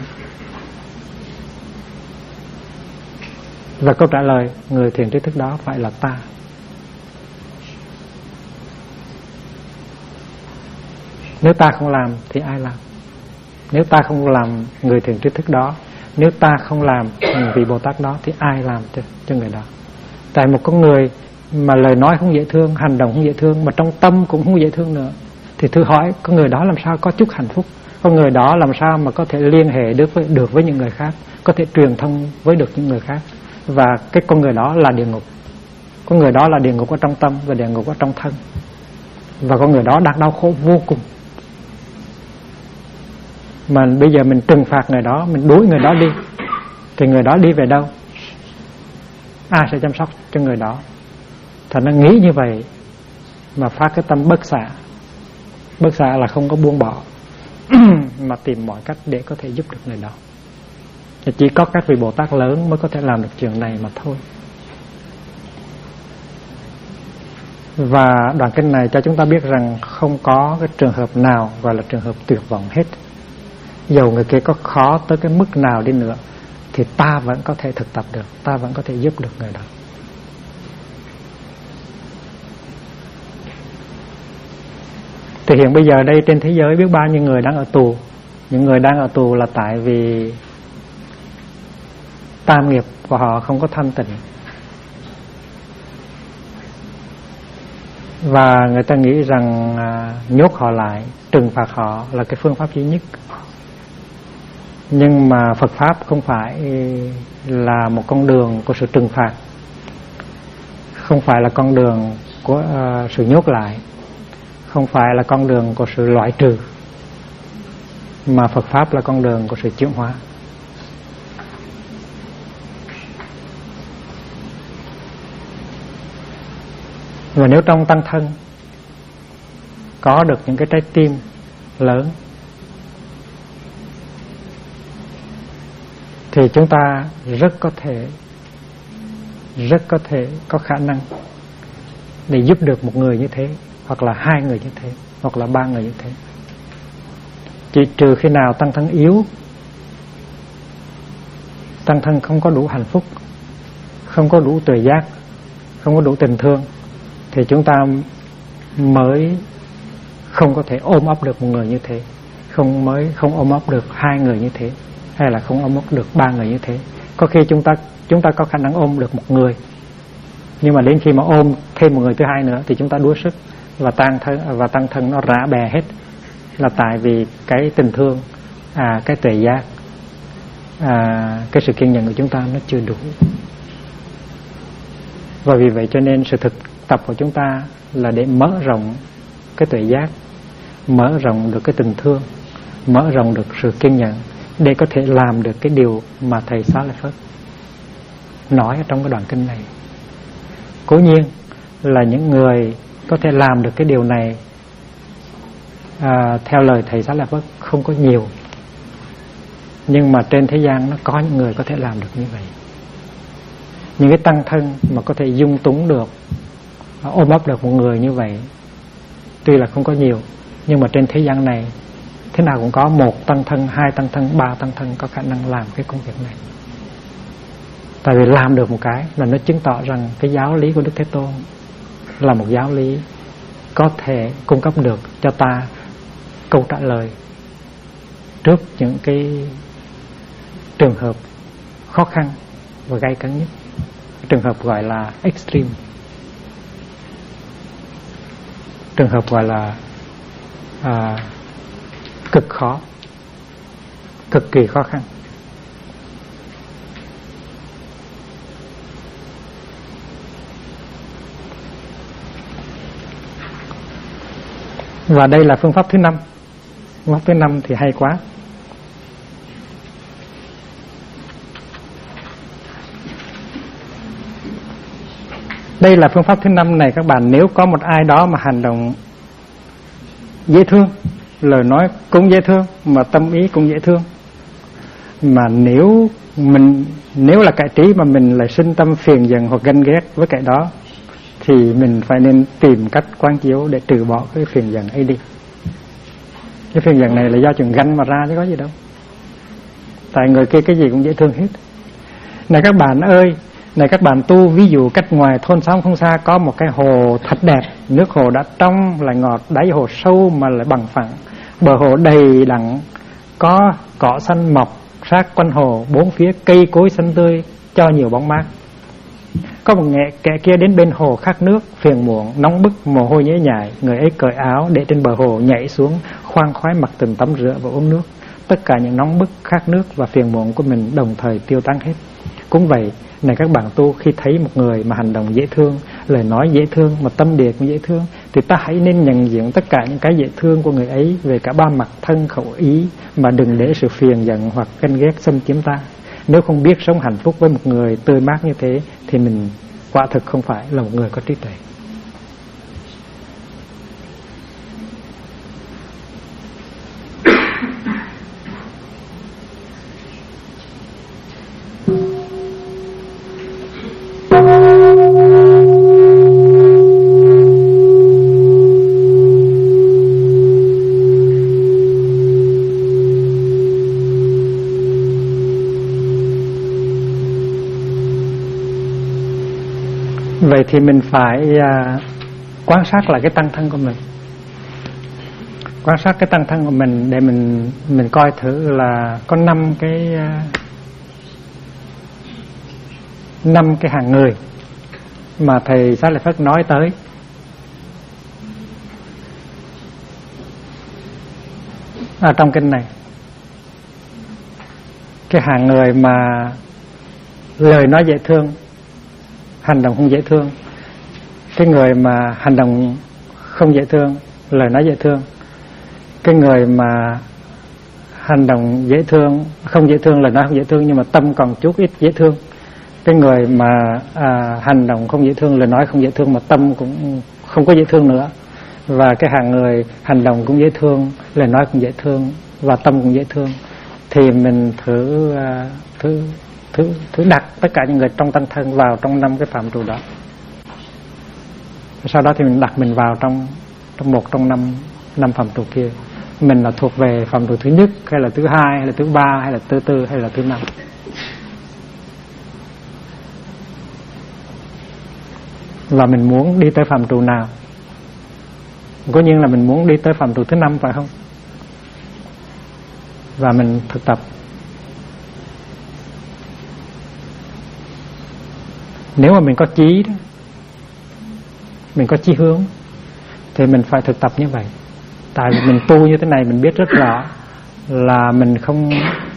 Và câu trả lời người thiện trí thức đó phải là ta. Nếu ta không làm thì ai làm? Nếu ta không làm người thiện trí thức đó, nếu ta không làm vị Bồ Tát đó thì ai làm cho người đó? Tại một con người mà lời nói không dễ thương, hành động không dễ thương, mà trong tâm cũng không dễ thương nữa, thì thử hỏi con người đó làm sao có chút hạnh phúc? Con người đó làm sao mà có thể liên hệ được với những người khác, có thể truyền thông với được những người khác? Và cái con người đó là địa ngục. Con người đó là địa ngục ở trong tâm và địa ngục ở trong thân. Và con người đó đang đau khổ vô cùng. Mà bây giờ mình trừng phạt người đó, mình đuổi người đó đi, thì người đó đi về đâu? Ai sẽ chăm sóc cho người đó? Thành nó nghĩ như vậy mà phát cái tâm bất xả. Bất xả là không có buông bỏ mà tìm mọi cách để có thể giúp được người đó. Chỉ có các vị Bồ Tát lớn mới có thể làm được chuyện này mà thôi. Và đoạn kinh này cho chúng ta biết rằng không có cái trường hợp nào gọi là trường hợp tuyệt vọng hết. Dầu người kia có khó tới cái mức nào đi nữa thì ta vẫn có thể thực tập được, ta vẫn có thể giúp được người đó. Thì hiện bây giờ đây trên thế giới biết bao nhiêu người đang ở tù. Những người đang ở tù là tại vì tam nghiệp của họ không có thanh tịnh. Và người ta nghĩ rằng nhốt họ lại, trừng phạt họ là cái phương pháp duy nhất. Nhưng mà Phật Pháp không phải là một con đường của sự trừng phạt, không phải là con đường của sự nhốt lại, không phải là con đường của sự loại trừ, mà Phật Pháp là con đường của sự chuyển hóa. Và nếu trong tăng thân có được những cái trái tim lớn thì chúng ta rất có thể có khả năng để giúp được một người như thế, hoặc là hai người như thế, hoặc là ba người như thế. Chỉ trừ khi nào tăng thân yếu, tăng thân không có đủ hạnh phúc, không có đủ tuệ giác, không có đủ tình thương, thì chúng ta mới không có thể ôm ấp được một người như thế, không ôm ấp được hai người như thế, hay là không ôm ấp được ba người như thế. Có khi chúng ta có khả năng ôm được một người, nhưng mà đến khi mà ôm thêm một người thứ hai nữa thì chúng ta đuối sức và tăng thân nó rã bè hết, là tại vì cái tình thương, cái tuệ giác, cái sự kiên nhẫn của chúng ta nó chưa đủ. Và vì vậy cho nên sự thực tập của chúng ta là để mở rộng cái tuệ giác, mở rộng được cái tình thương, mở rộng được sự kiên nhẫn, để có thể làm được cái điều mà thầy Xá Lợi Phất nói ở trong cái đoạn kinh này. Cố nhiên là những người có thể làm được cái điều này theo lời thầy Xá Lợi Phất không có nhiều, nhưng mà trên thế gian nó có những người có thể làm được như vậy. Những cái tăng thân mà có thể dung túng được, ôm ấp được một người như vậy tuy là không có nhiều, nhưng mà trên thế gian này thế nào cũng có một tăng thân, hai tăng thân, ba tăng thân có khả năng làm cái công việc này. Tại vì làm được một cái là nó chứng tỏ rằng cái giáo lý của Đức Thế Tôn là một giáo lý có thể cung cấp được cho ta câu trả lời trước những cái trường hợp khó khăn và gay cấn nhất, trường hợp gọi là extreme. trường hợp gọi là cực khó, cực kỳ khó khăn. Và đây là phương pháp thứ 5. Phương pháp thứ 5 thì hay quá. Đây là phương pháp thứ 5 này các bạn, nếu có một ai đó mà hành động dễ thương, lời nói cũng dễ thương, mà tâm ý cũng dễ thương, mà nếu là kẻ trí mà mình lại sinh tâm phiền giận hoặc ganh ghét với kẻ đó, thì mình phải nên tìm cách quán chiếu để trừ bỏ cái phiền giận ấy đi. Cái phiền giận này là do chuyện ganh mà ra chứ có gì đâu. Tại người kia cái gì cũng dễ thương hết. Này các bạn ơi, này các bạn tu, ví dụ cách ngoài thôn xóm không xa có một cái hồ thật đẹp, nước hồ đã trong lại ngọt, đáy hồ sâu mà lại bằng phẳng, bờ hồ đầy đặn, có cỏ xanh mọc sát quanh hồ, bốn phía cây cối xanh tươi cho nhiều bóng mát. Có một kẻ kia đến bên hồ khát nước, phiền muộn, nóng bức, mồ hôi nhễ nhại. Người ấy cởi áo để trên bờ hồ, nhảy xuống, khoan khoái mặc từng tắm rửa và uống nước. Tất cả những nóng bức, khát nước và phiền muộn của mình đồng thời tiêu tán hết. Cũng vậy, này các bạn tu, khi thấy một người mà hành động dễ thương, lời nói dễ thương, mà tâm địa cũng dễ thương, thì ta hãy nên nhận diện tất cả những cái dễ thương của người ấy về cả ba mặt thân khẩu ý, mà đừng để sự phiền giận hoặc ganh ghét xâm chiếm ta. Nếu không biết sống hạnh phúc với một người tươi mát như thế, thì mình quả thực không phải là một người có trí tuệ. Vậy thì mình phải quan sát lại cái tăng thân của mình, quan sát cái tăng thân của mình để mình coi thử là có 5 cái hạng người mà thầy Xá Lợi Phất nói tới. Trong kinh này, cái hạng người mà lời nói dễ thương, hành động không dễ thương, cái người mà hành động không dễ thương, lời nói dễ thương, cái người mà hành động dễ thương, không dễ thương, lời nói không dễ thương nhưng mà tâm còn chút ít dễ thương, cái người mà hành động không dễ thương, lời nói không dễ thương mà tâm cũng không có dễ thương nữa, và cái hạng người hành động cũng dễ thương, lời nói cũng dễ thương và tâm cũng dễ thương, thì mình thử đặt tất cả những người trong tăng thân vào trong 5 cái phạm trù đó. Sau đó thì mình đặt mình vào trong một trong 5 phạm trù kia. Mình là thuộc về phạm trù thứ nhất, hay là thứ hai, hay là thứ ba, hay là thứ tư, hay là thứ 5. Và mình muốn đi tới phạm trù nào? Có nhiên là mình muốn đi tới phạm trù thứ 5 phải không? Và mình thực tập. Nếu mà mình có chí đó, mình có chí hướng, thì mình phải thực tập như vậy. Tại vì mình tu như thế này, mình biết rất rõ là mình không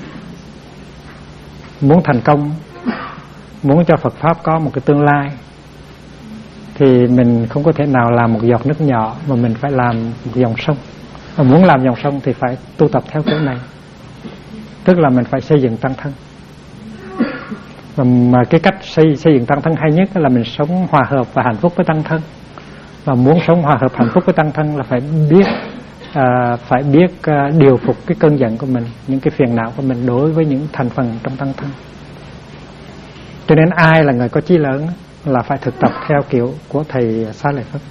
muốn thành công, muốn cho Phật Pháp có một cái tương lai, thì mình không có thể nào làm một giọt nước nhỏ, mà mình phải làm một dòng sông. Mà muốn làm dòng sông thì phải tu tập theo kiểu này. Tức là mình phải xây dựng tăng thân. Mà cái cách xây dựng tăng thân hay nhất là mình sống hòa hợp và hạnh phúc với tăng thân. Và muốn sống hòa hợp hạnh phúc với tăng thân là phải biết điều phục cái cơn giận của mình, những cái phiền não của mình đối với những thành phần trong tăng thân. Cho nên ai là người có chí lớn là phải thực tập theo kiểu của thầy Xá Lợi Phất.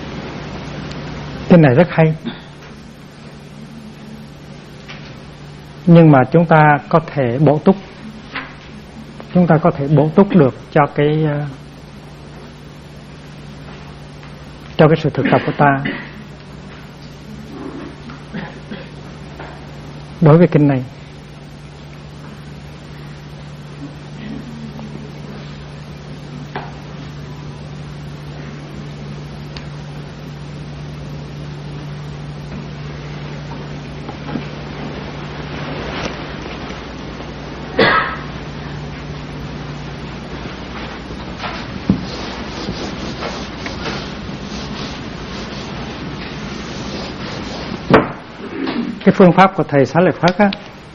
Cái này rất hay. Nhưng mà chúng ta có thể bổ túc, chúng ta có thể bổ túc được cho cái sự thực tập của ta đối với kinh này. Cái phương pháp của thầy Xá Lợi Phất á,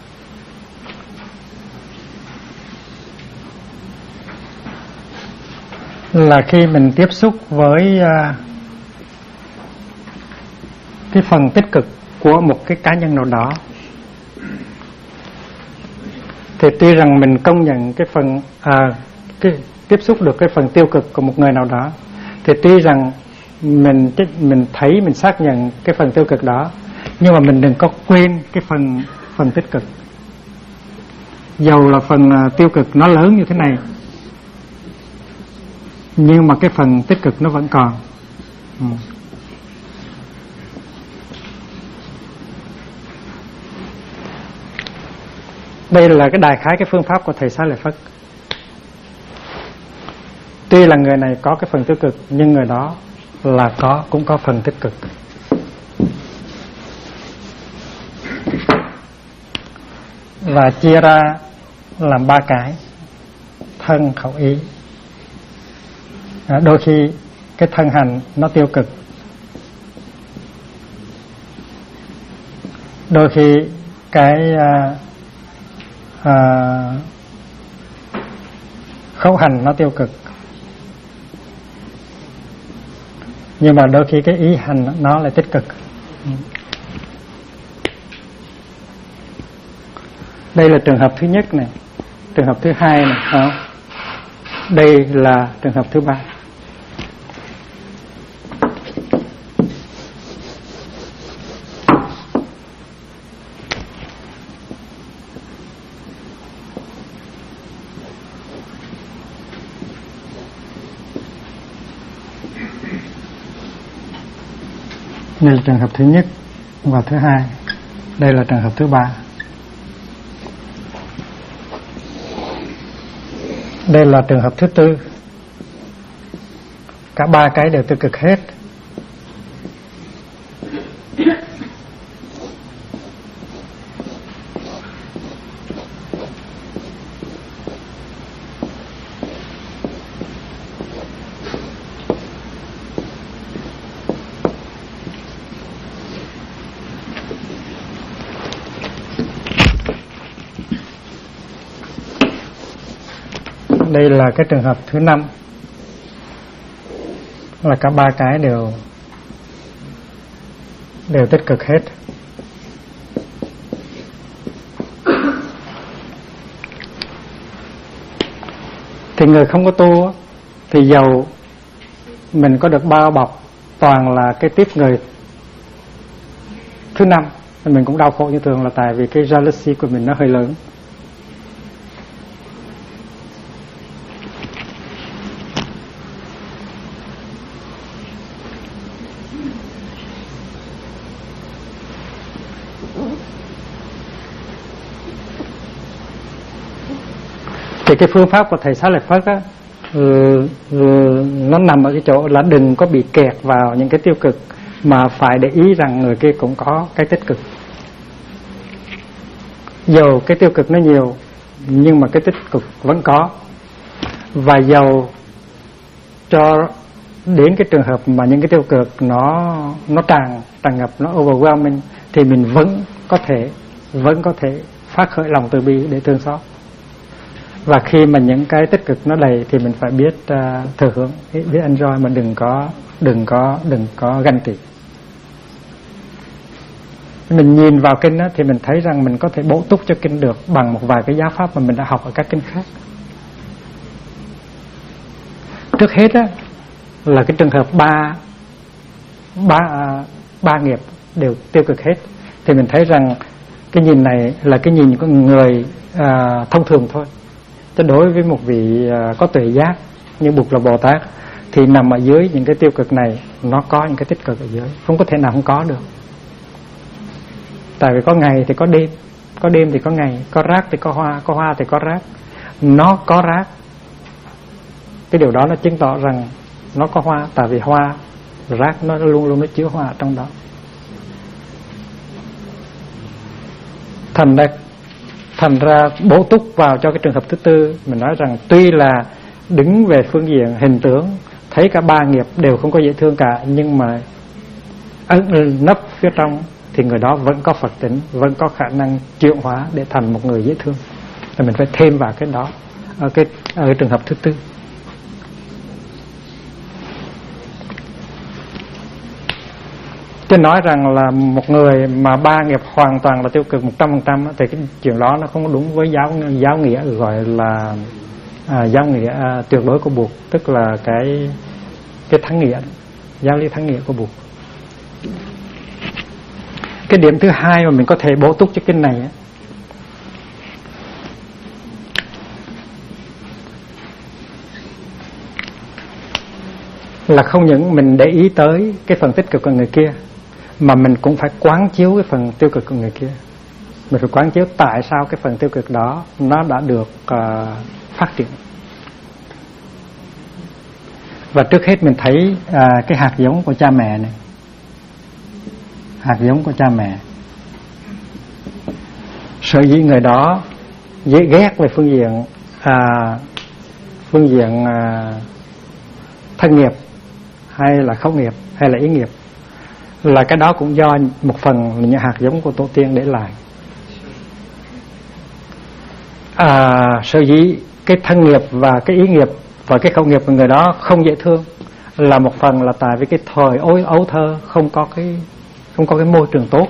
là khi mình tiếp xúc với cái phần tích cực của một cái cá nhân nào đó, thì tuy rằng mình công nhận cái phần cái tiếp xúc được cái phần tiêu cực của một người nào đó, thì tuy rằng mình thấy, mình xác nhận cái phần tiêu cực đó, nhưng mà mình đừng có quên cái phần tích cực. Dầu là phần tiêu cực nó lớn như thế này, nhưng mà cái phần tích cực nó vẫn còn. Đây là cái đại khái cái phương pháp của thầy Xá Lợi Phất. Tuy là người này có cái phần tiêu cực, nhưng người đó là cũng có phần tích cực. Và chia ra làm 3 cái: thân, khẩu, ý. Đôi khi cái thân hành nó tiêu cực, đôi khi cái khẩu hành nó tiêu cực, nhưng mà đôi khi cái ý hành nó lại tích cực. Đây là trường hợp thứ nhất này, trường hợp thứ hai này, đây là trường hợp thứ 3. Đây là trường hợp thứ nhất và thứ hai. Đây là trường hợp thứ 3. Đây là trường hợp thứ 4. Cả 3 cái đều tiêu cực hết. Đây là cái trường hợp thứ 5, là cả 3 cái đều tích cực hết. Thì người không có tu thì dầu mình có được bao bọc toàn là cái tiếp người thứ 5 thì mình cũng đau khổ như thường, là tại vì cái jealousy của mình nó hơi lớn. Thì cái phương pháp của thầy Xá Lợi Phất á, nó nằm ở cái chỗ là đừng có bị kẹt vào những cái tiêu cực, mà phải để ý rằng người kia cũng có cái tích cực. Dầu cái tiêu cực nó nhiều, nhưng mà cái tích cực vẫn có. Và dầu cho đến cái trường hợp mà những cái tiêu cực nó tràn ngập, nó overwhelming, thì mình vẫn có thể phát khởi lòng từ bi để thương xót. Và khi mà những cái tích cực nó đầy thì mình phải biết thừa hưởng, biết enjoy, mà đừng có ganh tị. Mình nhìn vào kinh đó, thì mình thấy rằng mình có thể bổ túc cho kinh được bằng một vài cái giáo pháp mà mình đã học ở các kinh khác. Trước hết á, là cái trường hợp ba nghiệp đều tiêu cực hết, thì mình thấy rằng Cái nhìn này là cái nhìn của người thông thường thôi. Chứ đối với một vị có tuệ giác như Bụt là Bồ Tát thì nằm ở dưới những cái tiêu cực này, nó có những cái tích cực ở dưới, không có thể nào không có được. Tại vì có ngày thì có đêm thì có ngày, có rác thì có hoa thì có rác. Nó có rác, cái điều đó nó chứng tỏ rằng nó có hoa, tại vì hoa rác nó luôn luôn nó chứa hoa ở trong đó. Thành ra bổ túc vào cho cái trường hợp thứ tư, mình nói rằng tuy là đứng về phương diện hình tướng thấy cả ba nghiệp đều không có dễ thương cả, nhưng mà nấp phía trong thì người đó vẫn có Phật tính, vẫn có khả năng chuyển hóa để thành một người dễ thương. Thì mình phải thêm vào cái đó ở cái trường hợp thứ tư. Chứ nói rằng là một người mà ba nghiệp hoàn toàn là tiêu cực 100% thì cái chuyện đó nó không đúng với giáo nghĩa gọi là giáo nghĩa tuyệt đối của Bụt, tức là cái thắng nghĩa, giáo lý thắng nghĩa của Bụt. Cái điểm thứ hai mà mình có thể bổ túc cho kinh này là không những mình để ý tới cái phần tích cực của người kia, mà mình cũng phải quán chiếu cái phần tiêu cực của người kia. Mình phải quán chiếu tại sao cái phần tiêu cực đó nó đã được phát triển. Và trước hết mình thấy cái hạt giống của cha mẹ này. Hạt giống của cha mẹ. Sở dĩ người đó dễ ghét về phương diện thân nghiệp hay là khẩu nghiệp hay là ý nghiệp, là cái đó cũng do một phần là những hạt giống của tổ tiên để lại. Sở dĩ cái thân nghiệp và cái ý nghiệp và cái khẩu nghiệp của người đó không dễ thương là một phần là tại vì cái thời ấu thơ không có cái môi trường tốt.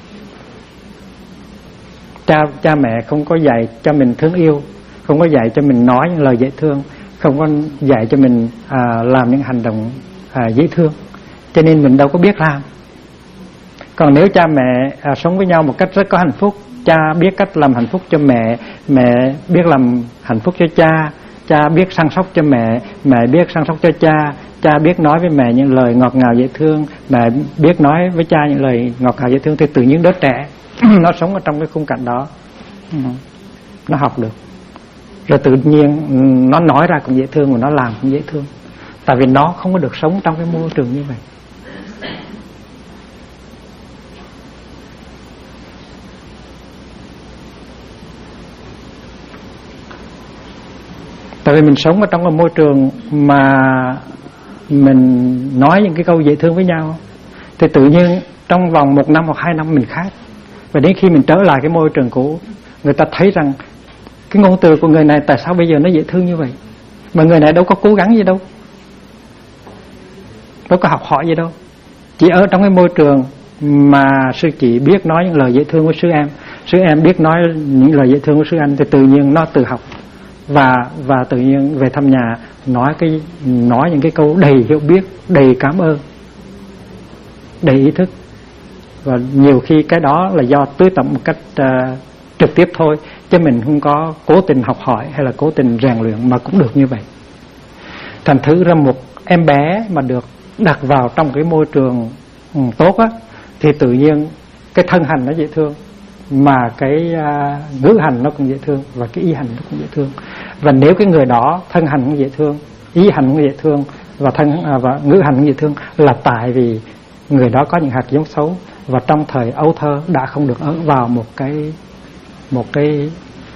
Cha mẹ không có dạy cho mình thương yêu, không có dạy cho mình nói những lời dễ thương, không có dạy cho mình làm những hành động dễ thương, cho nên mình đâu có biết làm. Còn nếu cha mẹ sống với nhau một cách rất có hạnh phúc, cha biết cách làm hạnh phúc cho mẹ, mẹ biết làm hạnh phúc cho cha biết săn sóc cho mẹ biết săn sóc cho cha biết nói với mẹ những lời ngọt ngào dễ thương, mẹ biết nói với cha những lời ngọt ngào dễ thương, thì tự nhiên đứa trẻ nó sống ở trong cái khung cảnh đó, nó học được, rồi tự nhiên nó nói ra cũng dễ thương và nó làm cũng dễ thương, tại vì nó không có được sống trong cái môi trường như vậy. Tại vì mình sống ở trong một môi trường mà mình nói những cái câu dễ thương với nhau, thì tự nhiên trong vòng 1 năm hoặc 2 năm mình khác. Và đến khi mình trở lại cái môi trường cũ, người ta thấy rằng cái ngôn từ của người này tại sao bây giờ nó dễ thương như vậy, mà người này đâu có cố gắng gì đâu, đâu có học hỏi gì đâu. Chỉ ở trong cái môi trường mà sư chị biết nói những lời dễ thương với sư em biết nói những lời dễ thương với sư anh, thì tự nhiên nó tự học. Và tự nhiên về thăm nhà nói những cái câu đầy hiểu biết, đầy cảm ơn, đầy ý thức. Và nhiều khi cái đó là do tưới tẩm một cách trực tiếp thôi, chứ mình không có cố tình học hỏi hay là cố tình rèn luyện mà cũng được như vậy. Thành thử ra một em bé mà được đặt vào trong cái môi trường tốt á, thì tự nhiên cái thân hành nó dễ thương, mà cái ngữ hành nó cũng dễ thương, và cái ý hành nó cũng dễ thương. Và nếu cái người đó thân hành cũng dễ thương, ý hành cũng dễ thương, và ngữ hành cũng dễ thương, là tại vì người đó có những hạt giống xấu, và trong thời ấu thơ đã không được ở vào một cái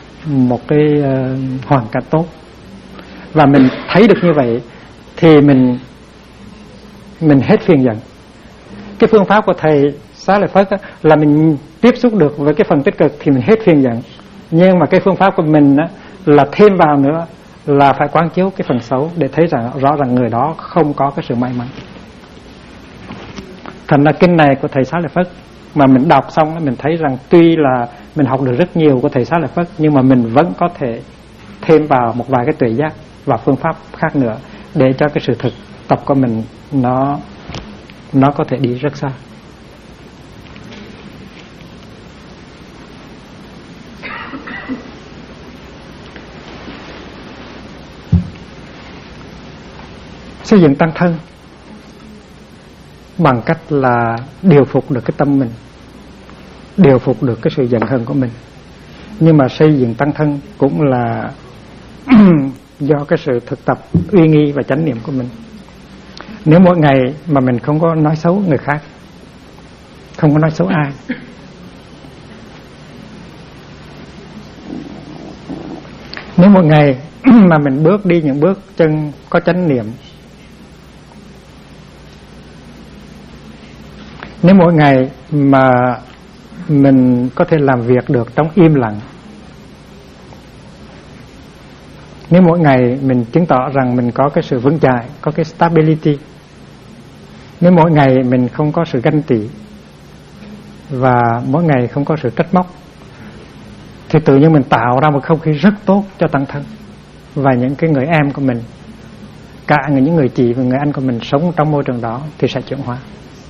hoàn cảnh tốt. Và mình thấy được như vậy thì mình hết phiền giận. Cái phương pháp của thầy Xá Lợi Phất là mình tiếp xúc được với cái phần tích cực thì mình hết phiền giận. Nhưng mà cái phương pháp của mình là thêm vào nữa là phải quán chiếu cái phần xấu để thấy rõ ràng người đó không có cái sự may mắn. Thành ra kinh này của thầy Xá Lợi Phất mà mình đọc xong mình thấy rằng tuy là mình học được rất nhiều của thầy Xá Lợi Phất, nhưng mà mình vẫn có thể thêm vào một vài cái tuệ giác và phương pháp khác nữa để cho cái sự thực tập của mình nó có thể đi rất xa. Xây dựng tăng thân bằng cách là điều phục được cái tâm mình, điều phục được cái sự giận hờn của mình. Nhưng mà xây dựng tăng thân cũng là do cái sự thực tập uy nghi và chánh niệm của mình. Nếu mỗi ngày mà mình không có nói xấu người khác, không có nói xấu ai, nếu mỗi ngày mà mình bước đi những bước chân có chánh niệm, nếu mỗi ngày mà mình có thể làm việc được trong im lặng, nếu mỗi ngày mình chứng tỏ rằng mình có cái sự vững chãi, có cái stability, nếu mỗi ngày mình không có sự ganh tị và mỗi ngày không có sự trách móc, thì tự nhiên mình tạo ra một không khí rất tốt cho tăng thân. Và những cái người em của mình, cả những người chị và người anh của mình sống trong môi trường đó thì sẽ chuyển hóa.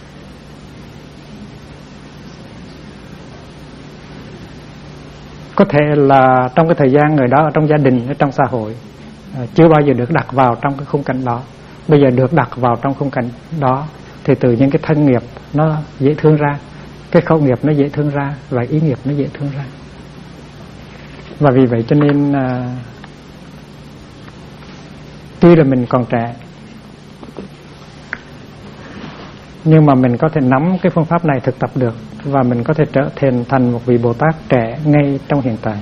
Có thể là trong cái thời gian người đó ở trong gia đình, ở trong xã hội chưa bao giờ được đặt vào trong cái khung cảnh đó, bây giờ được đặt vào trong khung cảnh đó thì tự nhiên cái thân nghiệp nó dễ thương ra, cái khẩu nghiệp nó dễ thương ra và ý nghiệp nó dễ thương ra. Và vì vậy cho nên tuy là mình còn trẻ, nhưng mà mình có thể nắm cái phương pháp này thực tập được, và mình có thể trở thành một vị Bồ Tát trẻ ngay trong hiện tại.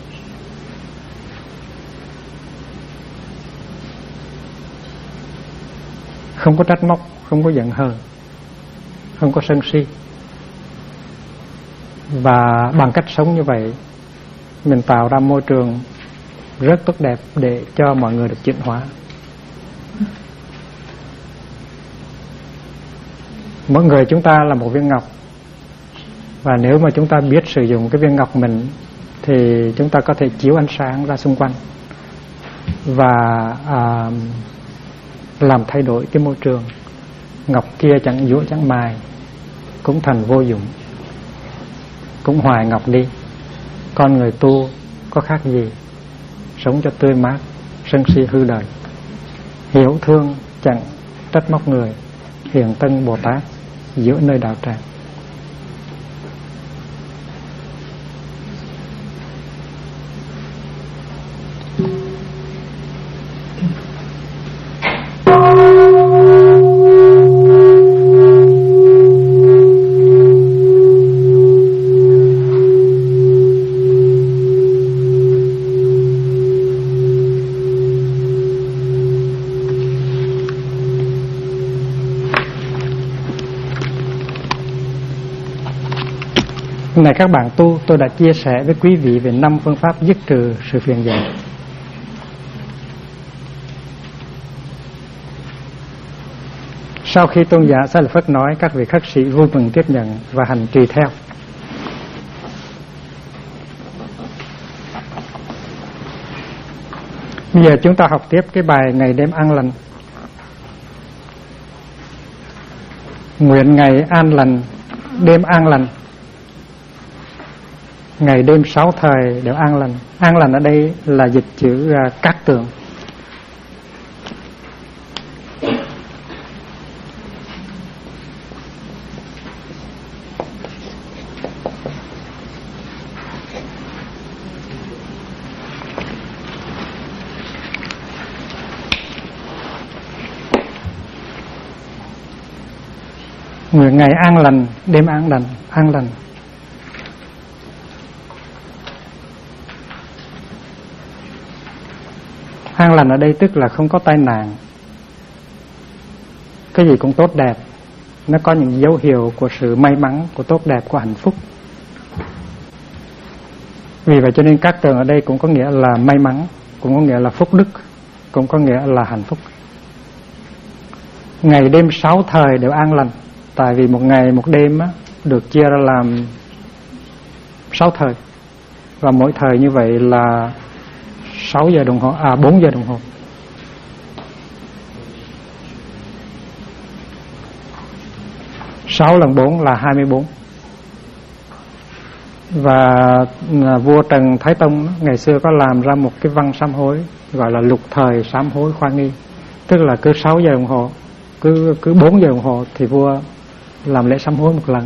Không có trách móc, không có giận hờn, không có sân si. Và bằng cách sống như vậy, mình tạo ra môi trường rất tốt đẹp để cho mọi người được chuyển hóa. Mỗi người chúng ta là một viên ngọc, và nếu mà chúng ta biết sử dụng cái viên ngọc mình thì chúng ta có thể chiếu ánh sáng ra xung quanh và làm thay đổi cái môi trường. Ngọc kia chẳng dũa chẳng mài cũng thành vô dụng, cũng hoài ngọc đi. Con người tu có khác gì, sống cho tươi mát, sân si hư đời. Hiểu thương chẳng trách móc người, hiền tân Bồ Tát giữa nơi đạo tràng. Này các bạn tu, tôi đã chia sẻ với quý vị về 5 phương pháp dứt trừ sự phiền giận. Sau khi tôn giả Xá Lợi Phất nói, các vị khất sĩ vui mừng tiếp nhận và hành trì theo. Bây giờ chúng ta học tiếp cái bài ngày đêm an lành. Nguyện ngày an lành, đêm an lành, ngày đêm 6 thời đều an lành. An lành ở đây là dịch chữ cát tường. Nguyện ngày an lành, đêm an lành, an lành. An lành ở đây tức là không có tai nạn, cái gì cũng tốt đẹp, nó có những dấu hiệu của sự may mắn, của tốt đẹp, của hạnh phúc. Vì vậy cho nên các tường ở đây cũng có nghĩa là may mắn, cũng có nghĩa là phúc đức, cũng có nghĩa là hạnh phúc. Ngày đêm 6 thời đều an lành. Tại vì một ngày một đêm á, được chia ra làm 6 thời, và mỗi thời như vậy là 6 giờ đồng hồ, 4 giờ đồng hồ. Sáu lần 4 là 24. Và vua Trần Thái Tông ngày xưa có làm ra một cái văn sám hối gọi là lục thời sám hối khoa nghi. tức là cứ 6 giờ đồng hồ, cứ 4 giờ đồng hồ thì vua làm lễ sám hối một lần.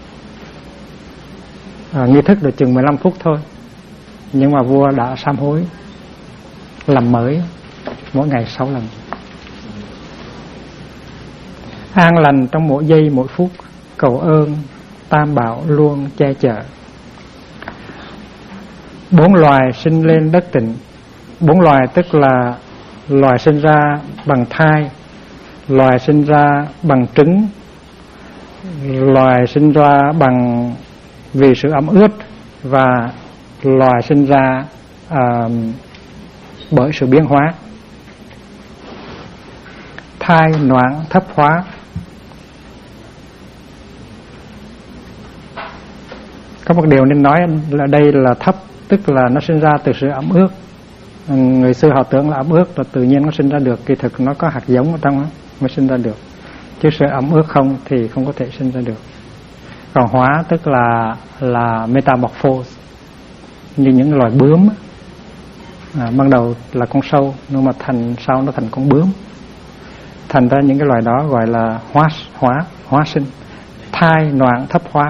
Nghi thức được chừng 15 phút thôi, nhưng mà vua đã sám hối làm mới mỗi ngày 6 lần. An lành trong mỗi giây mỗi phút, cầu ơn Tam Bảo luôn che chở. 4 loài sinh lên đất tịnh. 4 loài tức là loài sinh ra bằng thai, loài sinh ra bằng trứng, loài sinh ra bằng vì sự ẩm ướt, và loài sinh ra bởi sự biến hóa. Thai, noãn, thấp hóa. Có một điều nên nói là đây là thấp, tức là nó sinh ra từ sự ẩm ướt. Người xưa họ tưởng là ẩm ướt là tự nhiên nó sinh ra được, kỳ thực nó có hạt giống ở trong đó mới sinh ra được, chứ sự ẩm ướt không thì không có thể sinh ra được. Còn hóa tức là metamorphose, như những loài bướm. Ban đầu là con sâu nhưng mà sau nó thành con bướm, thành ra những cái loài đó gọi là hóa sinh. Thai, noãn, thấp hóa.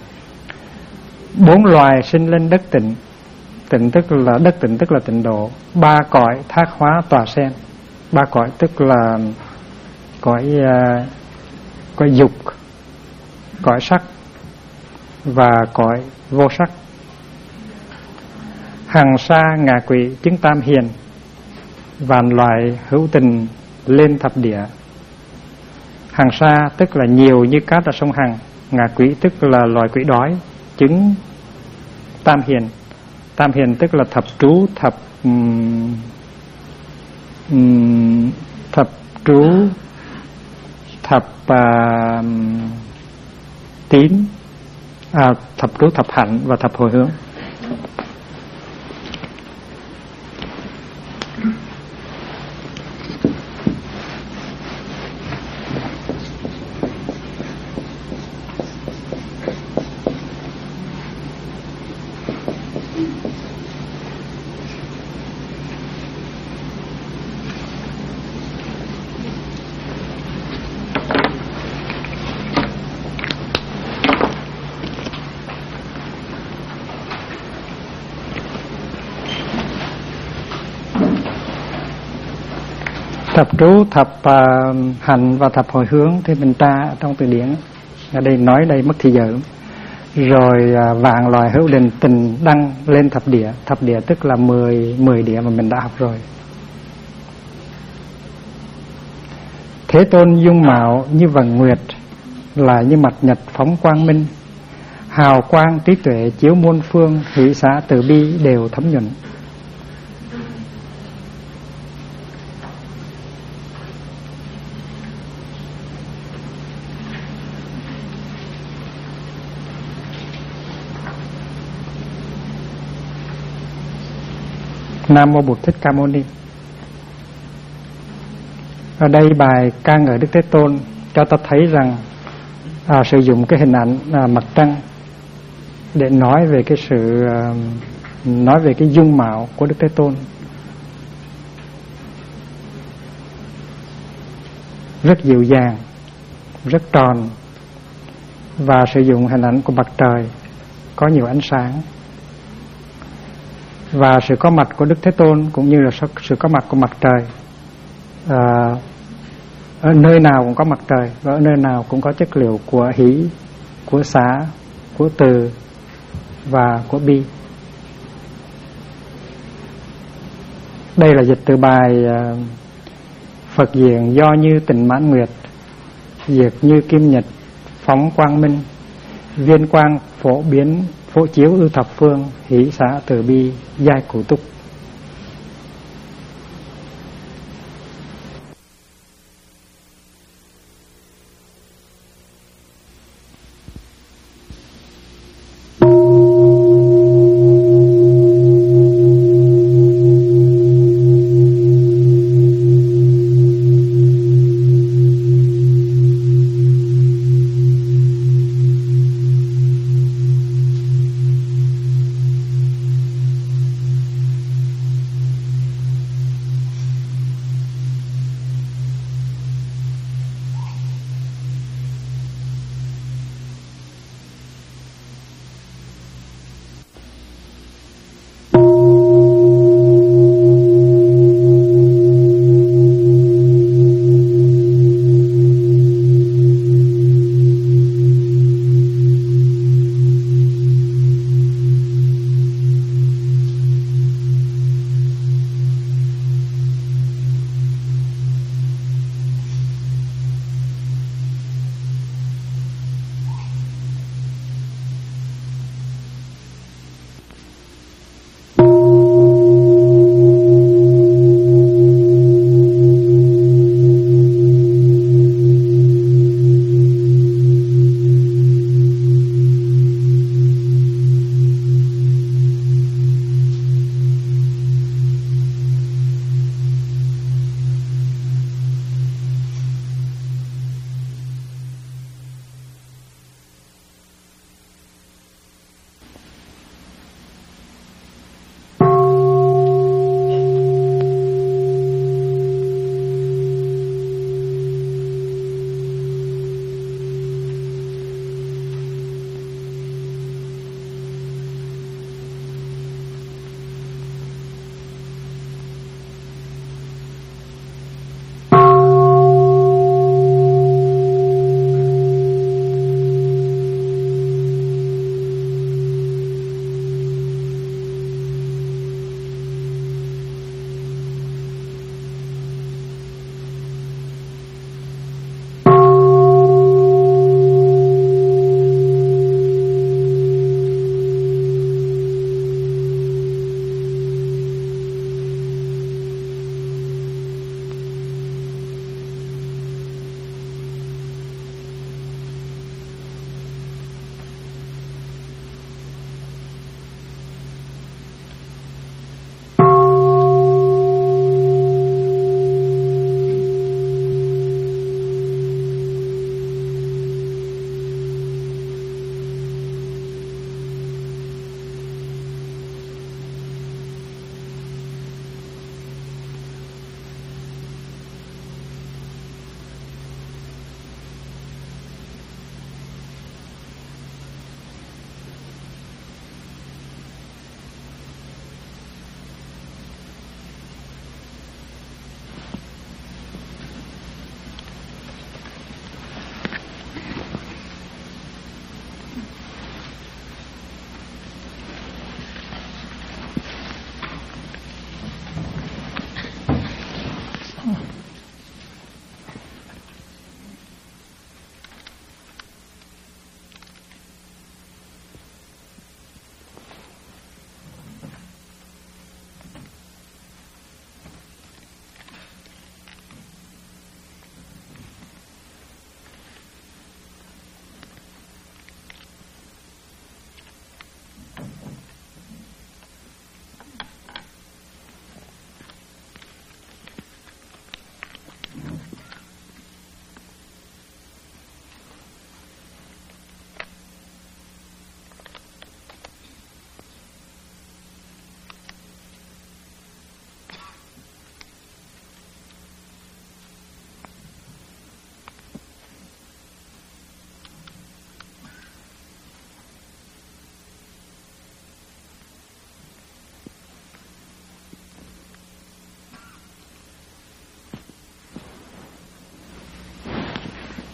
4 loài sinh lên đất tịnh. Tịnh tức là đất tịnh, tức là tịnh độ. 3 cõi thác hóa tòa sen. 3 cõi tức là cõi dục, cõi sắc và cõi vô sắc. Hằng sa ngạ quỷ chứng tam hiền. Vạn loài hữu tình lên thập địa. Hằng sa tức là nhiều như cát ở sông Hằng. Ngạ quỷ tức là loài quỷ đói chứng tam hiền. Tam hiền tức là thập trú, thập trú, thập tín, thập trú, thập hạnh và thập hồi hướng. Thập trú, thập hành và thập hồi hướng thì mình tra trong từ điển. Ở đây nói đây mất thì giờ. Rồi vạn loài hữu tình đăng lên thập địa. Thập địa tức là 10 địa mà mình đã học rồi. Thế Tôn dung mạo như vầng nguyệt, là như mặt nhật phóng quang minh. Hào quang trí tuệ chiếu muôn phương, hỷ xá từ bi đều thấm nhuận. Nam Mô Bụt Thích Ca Mâu Ni. Ở đây bài ca ngợi Đức Thế Tôn cho ta thấy rằng sử dụng cái hình ảnh mặt trăng để nói về cái nói về cái dung mạo của Đức Thế Tôn rất dịu dàng, rất tròn, và sử dụng hình ảnh của mặt trời có nhiều ánh sáng. Và sự có mặt của Đức Thế Tôn cũng như là sự có mặt của mặt trời, ở nơi nào cũng có mặt trời, và ở nơi nào cũng có chất liệu của hỷ, của xá, của từ và của bi. Đây là dịch từ bài Phật diện do như tịnh mãn nguyệt, diệt như kim nhật phóng quang minh, viên quang phổ biến phổ chiếu ưu thập phương, hỷ xá từ bi giai cụ túc.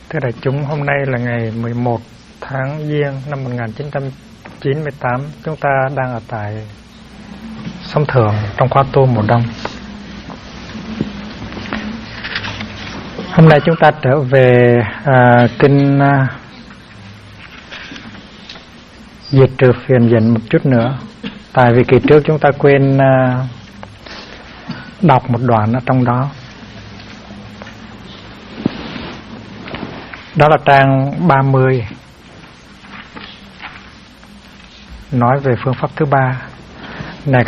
Thưa đại chúng, hôm nay là ngày 11 tháng Giêng năm 1998. Chúng ta đang ở tại Sông Thượng trong khóa tu mùa đông. Hôm nay chúng ta trở về kinh diệt trừ phiền dần một chút nữa. Tại vì kỳ trước chúng ta quên đọc một đoạn ở trong đó. Đó là trang 30, nói về phương pháp thứ ba. Này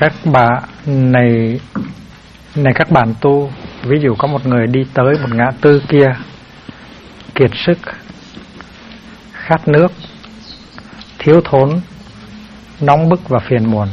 các bạn tu, ví dụ có một người đi tới một ngã tư kia, kiệt sức, khát nước, thiếu thốn, nóng bức và phiền muộn.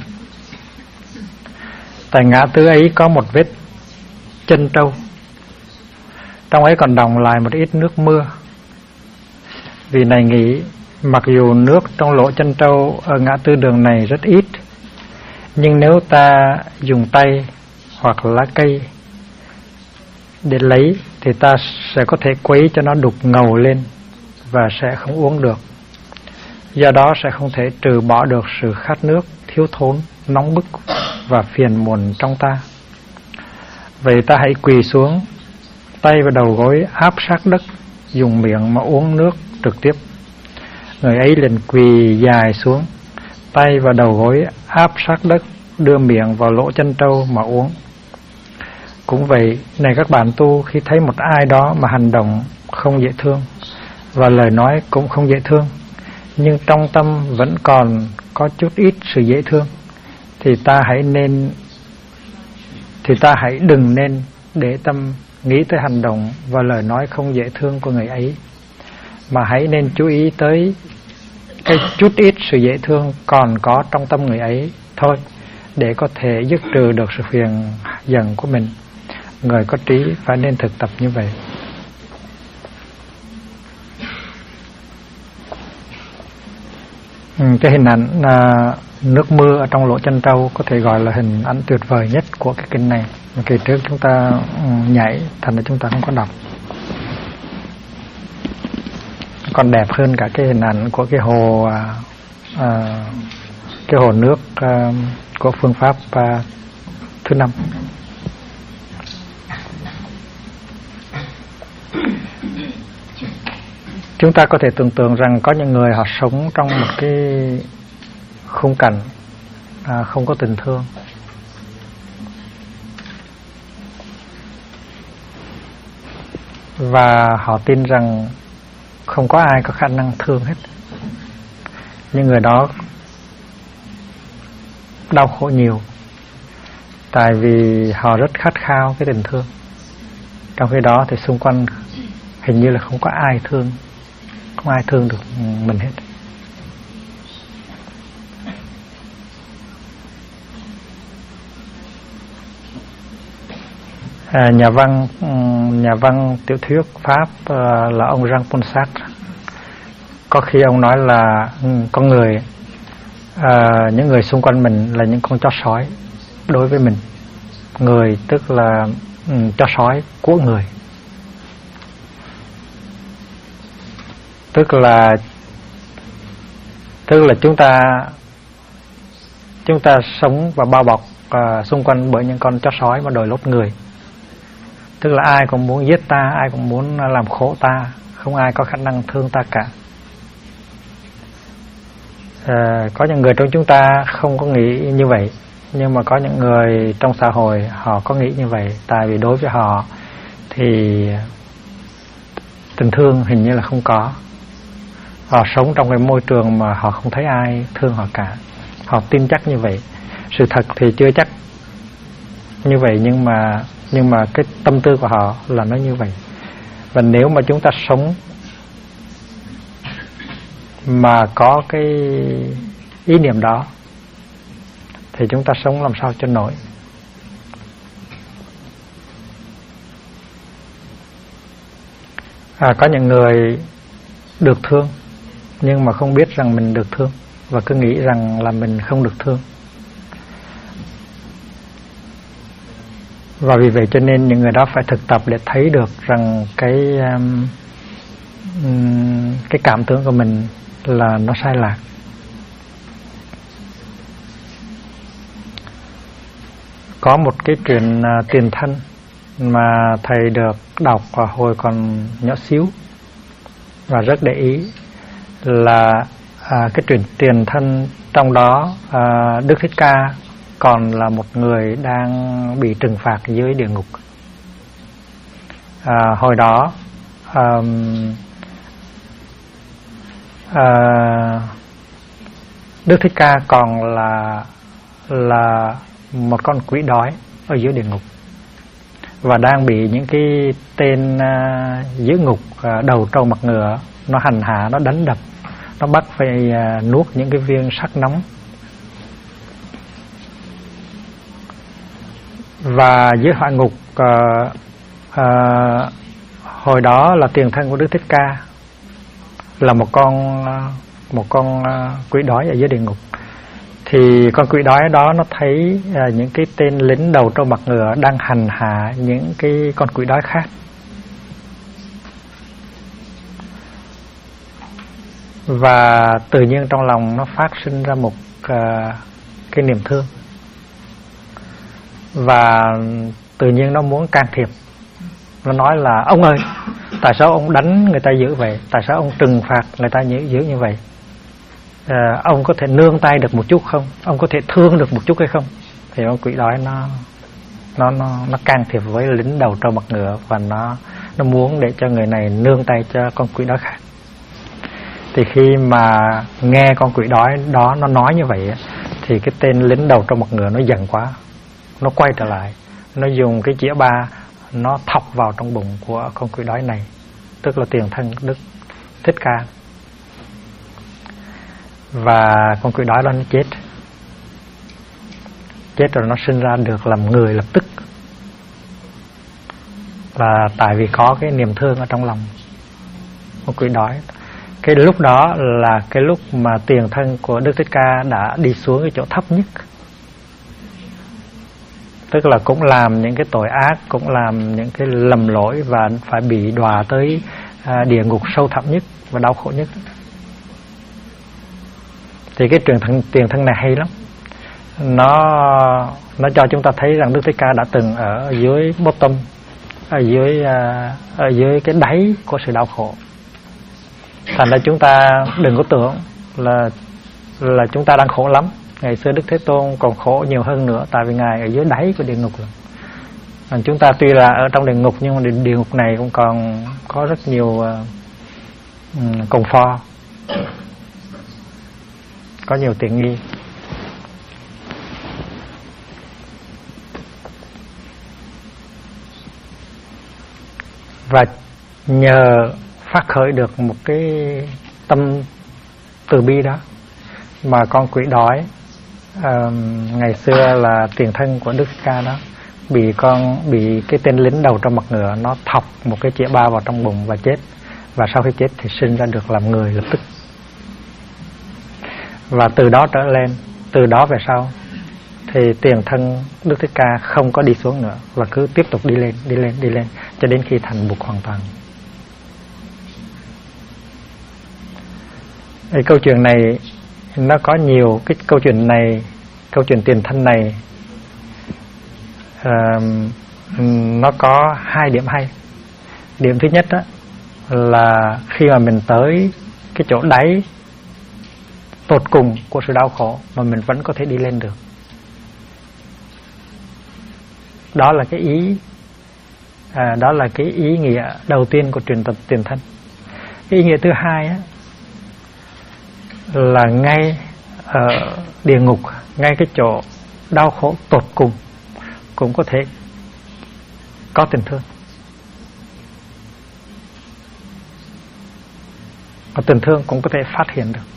Tại ngã tư ấy có một vết chân trâu, trong ấy còn đọng lại một ít nước mưa. Vì này nghĩ, mặc dù nước trong lỗ chân trâu ở ngã tư đường này rất ít, nhưng nếu ta dùng tay hoặc lá cây để lấy thì ta sẽ có thể quấy cho nó đục ngầu lên và sẽ không uống được. Do đó sẽ không thể trừ bỏ được sự khát nước, thiếu thốn, nóng bức và phiền muộn trong ta. Vậy ta hãy quỳ xuống, tay và đầu gối áp sát đất, dùng miệng mà uống nước trực tiếp. Người ấy liền quỳ dài xuống, tay và đầu gối áp sát đất, đưa miệng vào lỗ chân trâu mà uống. Cũng vậy, này các bạn tu, khi thấy một ai đó mà hành động không dễ thương và lời nói cũng không dễ thương, nhưng trong tâm vẫn còn có chút ít sự dễ thương, thì ta hãy đừng nên để tâm nghĩ tới hành động và lời nói không dễ thương của người ấy, mà hãy nên chú ý tới cái chút ít sự dễ thương còn có trong tâm người ấy thôi, để có thể dứt trừ được sự phiền giận của mình. Người có trí phải nên thực tập như vậy. Cái hình ảnh nước mưa ở trong lỗ chân trâu có thể gọi là hình ảnh tuyệt vời nhất của cái kinh này. Kỳ trước chúng ta nhảy, thành ra chúng ta không có đọc. Còn đẹp hơn cả cái hình ảnh của cái hồ nước của phương pháp thứ 5. Chúng ta có thể tưởng tượng rằng có những người họ sống trong một cái khung cảnh không có tình thương. Và họ tin rằng không có ai có khả năng thương hết. Những người đó đau khổ nhiều, tại vì họ rất khát khao cái tình thương. Trong khi đó thì xung quanh hình như là không có ai thương, không ai thương được mình hết. Nhà văn tiểu thuyết Pháp là ông Jean-Paul Sartre, có khi ông nói là con người, những người xung quanh mình là những con chó sói đối với mình. Người tức là chó sói của người, tức là chúng ta sống và bao bọc xung quanh bởi những con chó sói mà đòi lốt người. Tức là ai cũng muốn giết ta, ai cũng muốn làm khổ ta, không ai có khả năng thương ta cả. Có những người trong chúng ta không có nghĩ như vậy, nhưng mà có những người trong xã hội họ có nghĩ như vậy. Tại vì đối với họ thì tình thương hình như là không có. Họ sống trong cái môi trường mà họ không thấy ai thương họ cả. Họ tin chắc như vậy. Sự thật thì chưa chắc như vậy, nhưng mà cái tâm tư của họ là nó như vậy. Và nếu mà chúng ta sống mà có cái ý niệm đó thì chúng ta sống làm sao cho nổi. Có những người được thương nhưng mà không biết rằng mình được thương và cứ nghĩ rằng là mình không được thương. Và vì vậy cho nên những người đó phải thực tập để thấy được rằng cái cảm tưởng của mình là nó sai lạc. Có một cái chuyện tiền thân mà thầy được đọc vào hồi còn nhỏ xíu và rất để ý, là cái chuyện tiền thân trong đó Đức Thích Ca còn là một người đang bị trừng phạt dưới địa ngục. Hồi đó Đức Thích Ca còn là một con quỷ đói ở dưới địa ngục và đang bị những cái tên dưới ngục đầu trâu mặt ngựa nó hành hạ, nó đánh đập, nó bắt phải nuốt những cái viên sắt nóng. Và dưới hỏa ngục hồi đó là tiền thân của Đức Thích Ca là một con quỷ đói ở dưới địa ngục. Thì con quỷ đói đó nó thấy những cái tên lính đầu trâu mặt ngựa đang hành hạ những cái con quỷ đói khác, và tự nhiên trong lòng nó phát sinh ra một cái niềm thương, và tự nhiên nó muốn can thiệp. Nó nói là: ông ơi, tại sao ông đánh người ta dữ vậy? Tại sao ông trừng phạt người ta dữ như vậy? Ông có thể nương tay được một chút không? Ông có thể thương được một chút hay không? Thì con quỷ đói nó can thiệp với lính đầu trâu mặt ngựa, và nó muốn để cho người này nương tay cho con quỷ đói khác. Thì khi mà nghe con quỷ đói đó nó nói như vậy, thì cái tên lính đầu trâu mặt ngựa nó giận quá, nó quay trở lại, nó dùng cái chĩa ba nó thọc vào trong bụng của con quỷ đói này, tức là tiền thân Đức Thích Ca. Và con quỷ đói đó nó chết rồi, nó sinh ra được làm người lập tức, là tại vì có cái niềm thương ở trong lòng con quỷ đói. Cái lúc đó là cái lúc mà tiền thân của Đức Thích Ca đã đi xuống cái chỗ thấp nhất, tức là cũng làm những cái tội ác, cũng làm những cái lầm lỗi và phải bị đọa tới địa ngục sâu thẳm nhất và đau khổ nhất. Thì cái tiền thân này hay lắm. Nó cho chúng ta thấy rằng Đức Thích Ca đã từng ở dưới bottom, ở dưới cái đáy của sự đau khổ. Thành ra chúng ta đừng có tưởng là chúng ta đang khổ lắm. Ngày xưa Đức Thế Tôn còn khổ nhiều hơn nữa, tại vì Ngài ở dưới đáy của địa ngục rồi. Chúng ta tuy là ở trong địa ngục, nhưng mà địa ngục này cũng còn có rất nhiều comfort, có nhiều tiện nghi. Và nhờ phát khởi được một cái tâm từ bi đó mà con quỷ đói ngày xưa là tiền thân của Đức Thích Ca đó bị cái tên lính đầu trong mặt ngựa nó thọc một cái chĩa ba vào trong bụng và chết. Và sau khi chết thì sinh ra được làm người lập tức. Và từ đó trở lên, từ đó về sau thì tiền thân Đức Thích Ca không có đi xuống nữa, và cứ tiếp tục đi lên cho đến khi thành Bụt hoàn toàn. Cái câu chuyện này nó có nhiều cái câu chuyện này, câu chuyện tiền thân này nó có hai điểm hay. Điểm thứ nhất đó là khi mà mình tới cái chỗ đáy tột cùng của sự đau khổ mà mình vẫn có thể đi lên được. Đó là cái ý nghĩa đầu tiên của truyền tập tiền thân. Cái ý nghĩa thứ hai á, là ngay ở địa ngục, ngay cái chỗ đau khổ tột cùng cũng có thể có tình thương. Và tình thương cũng có thể phát hiện được.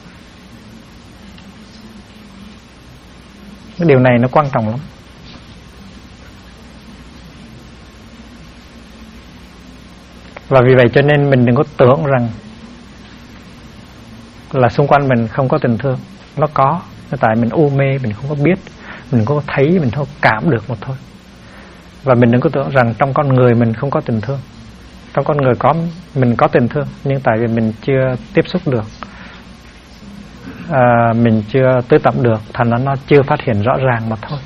Cái điều này nó quan trọng lắm. Và vì vậy cho nên mình đừng có tưởng rằng là xung quanh mình không có tình thương. Nó có, tại mình u mê, mình không có biết, mình không có thấy, mình không có cảm được một thôi. Và mình đừng có tưởng rằng trong con người mình không có tình thương. Trong con người mình có tình thương, nhưng tại vì mình chưa tiếp xúc được, mình chưa tới tận được, thành nó chưa phát hiện rõ ràng mà thôi.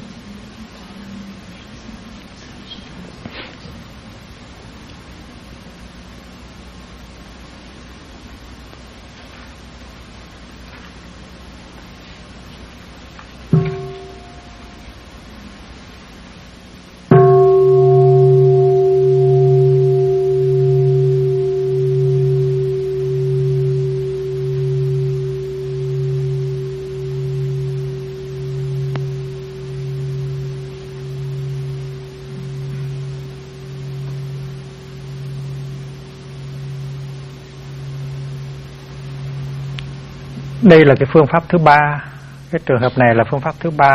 Đây là cái phương pháp thứ ba. Cái trường hợp này là phương pháp thứ ba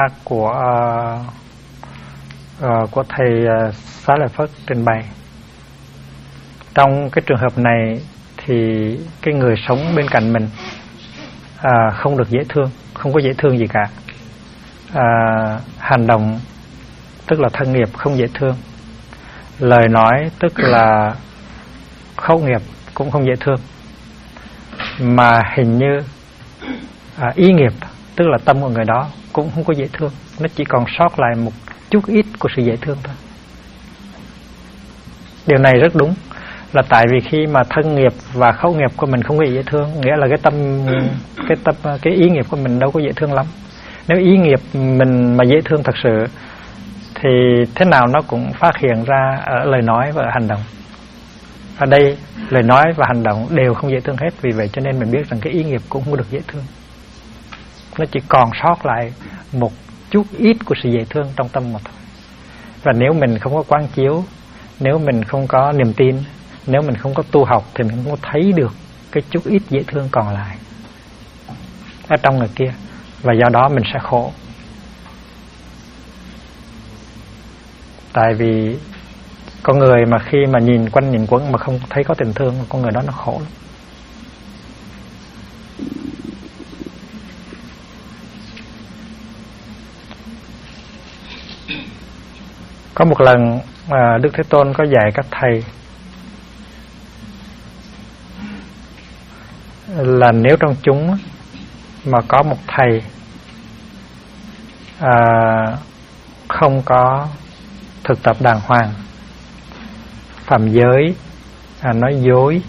của thầy Xá Lợi Phất trình bày. Trong cái trường hợp này thì cái người sống bên cạnh mình không được dễ thương, không có dễ thương gì cả. Hành động tức là thân nghiệp không dễ thương, lời nói tức là khẩu nghiệp cũng không dễ thương, mà hình như ý nghiệp tức là tâm của người đó cũng không có dễ thương. Nó chỉ còn sót lại một chút ít của sự dễ thương thôi. Điều này rất đúng, là tại vì khi mà thân nghiệp và khẩu nghiệp của mình không có dễ thương, nghĩa là cái ý nghiệp của mình đâu có dễ thương lắm. Nếu ý nghiệp mình mà dễ thương thật sự thì thế nào nó cũng phát hiện ra ở lời nói và ở hành động. Ở đây lời nói và hành động đều không dễ thương hết, vì vậy cho nên mình biết rằng cái ý nghiệp cũng không được dễ thương. Nó chỉ còn sót lại một chút ít của sự dễ thương trong tâm mà thôi. Và nếu mình không có quán chiếu, nếu mình không có niềm tin, nếu mình không có tu học thì mình không có thấy được cái chút ít dễ thương còn lại ở trong người kia, và do đó mình sẽ khổ. Tại vì con người mà khi mà nhìn quanh nhìn quẩn mà không thấy có tình thương, con người đó nó khổ lắm. Có một lần Đức Thế Tôn có dạy các thầy là nếu trong chúng mà có một thầy không có thực tập đàng hoàng, phạm giới, nói dối,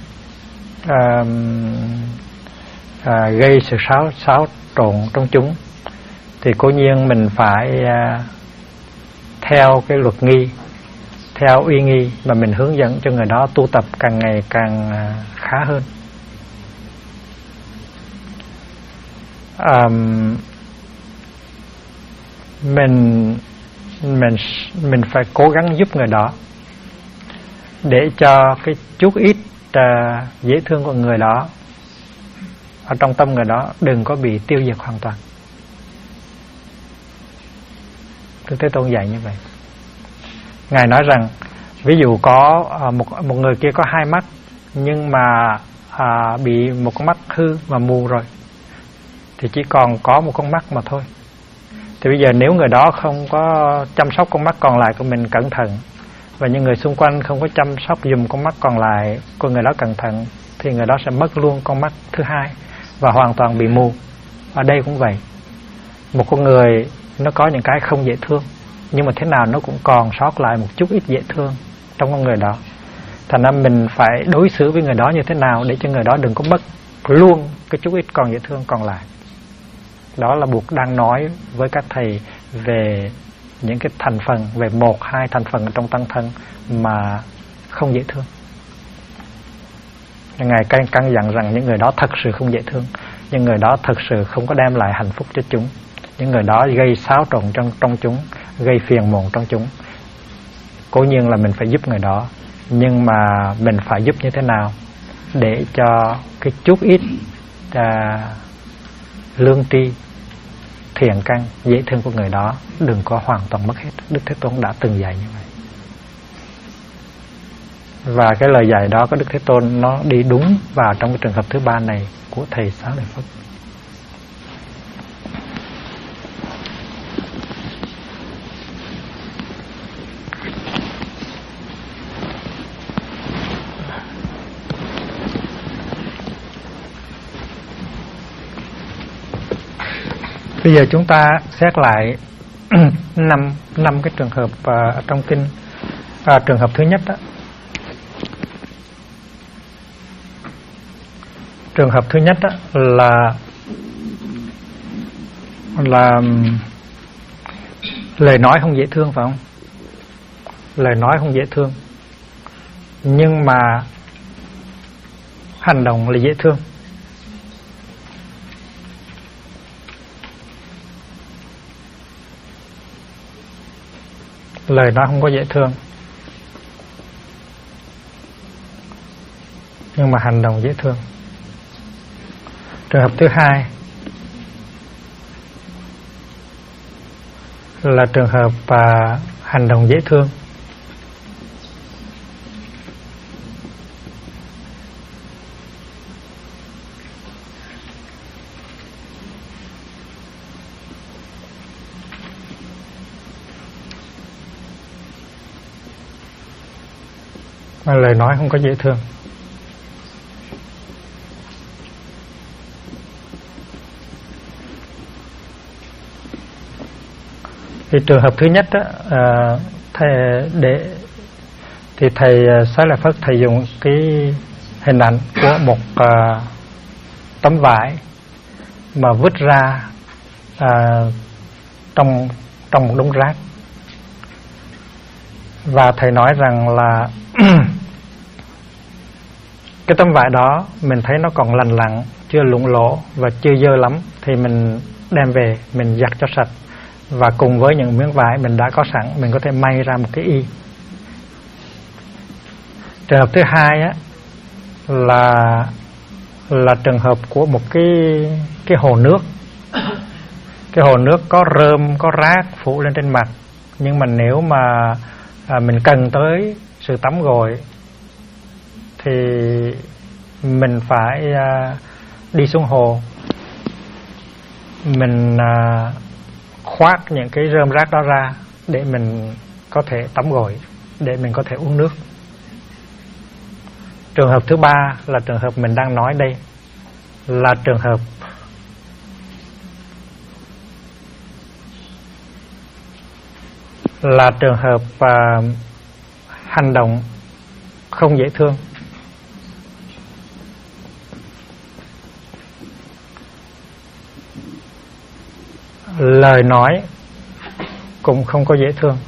gây sự xáo trộn trong chúng, thì cố nhiên mình phải theo cái luật nghi, theo uy nghi mà mình hướng dẫn cho người đó tu tập càng ngày càng khá hơn. Mình phải cố gắng giúp người đó để cho cái chút ít dễ thương của người đó ở trong tâm người đó đừng có bị tiêu diệt hoàn toàn. Đức Thế Tôn dạy như vậy. Ngài nói rằng ví dụ có một người kia có hai mắt, nhưng mà bị một con mắt hư mà mù rồi, thì chỉ còn có một con mắt mà thôi. Thì bây giờ nếu người đó không có chăm sóc con mắt còn lại của mình cẩn thận, và những người xung quanh không có chăm sóc dùm con mắt còn lại của người đó cẩn thận, thì người đó sẽ mất luôn con mắt thứ hai và hoàn toàn bị mù. Ở đây cũng vậy. Một con người nó có những cái không dễ thương, nhưng mà thế nào nó cũng còn sót lại một chút ít dễ thương trong con người đó. Thành ra mình phải đối xử với người đó như thế nào để cho người đó đừng có mất luôn cái chút ít còn dễ thương còn lại. Đó là buộc đang nói với các thầy về những cái thành phần, về một hai thành phần trong tăng thân mà không dễ thương. Ngài căn dặn rằng những người đó thật sự không dễ thương, những người đó thật sự không có đem lại hạnh phúc cho chúng, những người đó gây xáo trộn trong chúng, gây phiền muộn trong chúng. Cố nhiên là mình phải giúp người đó, nhưng mà mình phải giúp như thế nào để cho cái chút ít lương tri, thiện căn, dễ thương của người đó đừng có hoàn toàn mất hết. Đức Thế Tôn đã từng dạy như vậy. Và cái lời dạy đó của Đức Thế Tôn nó đi đúng vào trong cái trường hợp thứ ba này của thầy Xá Lợi Phất. Bây giờ chúng ta xét lại năm cái trường hợp trong kinh. Trường hợp thứ nhất đó, trường hợp thứ nhất đó là lời nói không dễ thương, phải không? Lời nói không dễ thương, nhưng mà hành động là dễ thương. Lời nói không có dễ thương, nhưng mà hành động dễ thương. Trường hợp thứ hai là trường hợp hành động dễ thương, mà lời nói không có dễ thương. Thì trường hợp thứ nhất đó, thầy Xá Lợi Phất thầy dùng cái hình ảnh của một tấm vải mà vứt ra trong một đống rác, và thầy nói rằng là cái tấm vải đó mình thấy nó còn lành lặn, chưa lủng lỗ và chưa dơ lắm, thì mình đem về mình giặt cho sạch, và cùng với những miếng vải mình đã có sẵn mình có thể may ra một cái y. Trường hợp thứ hai á là trường hợp của một cái hồ nước. Cái hồ nước có rơm, có rác phủ lên trên mặt, nhưng mà nếu mà mình cần tới sự tắm gội thì mình phải đi xuống hồ, mình khoác những cái rơm rác đó ra để mình có thể tắm gội, để mình có thể uống nước. Trường hợp thứ ba là trường hợp mình đang nói đây, là trường hợp hành động không dễ thương. Lời nói cũng không có dễ thương.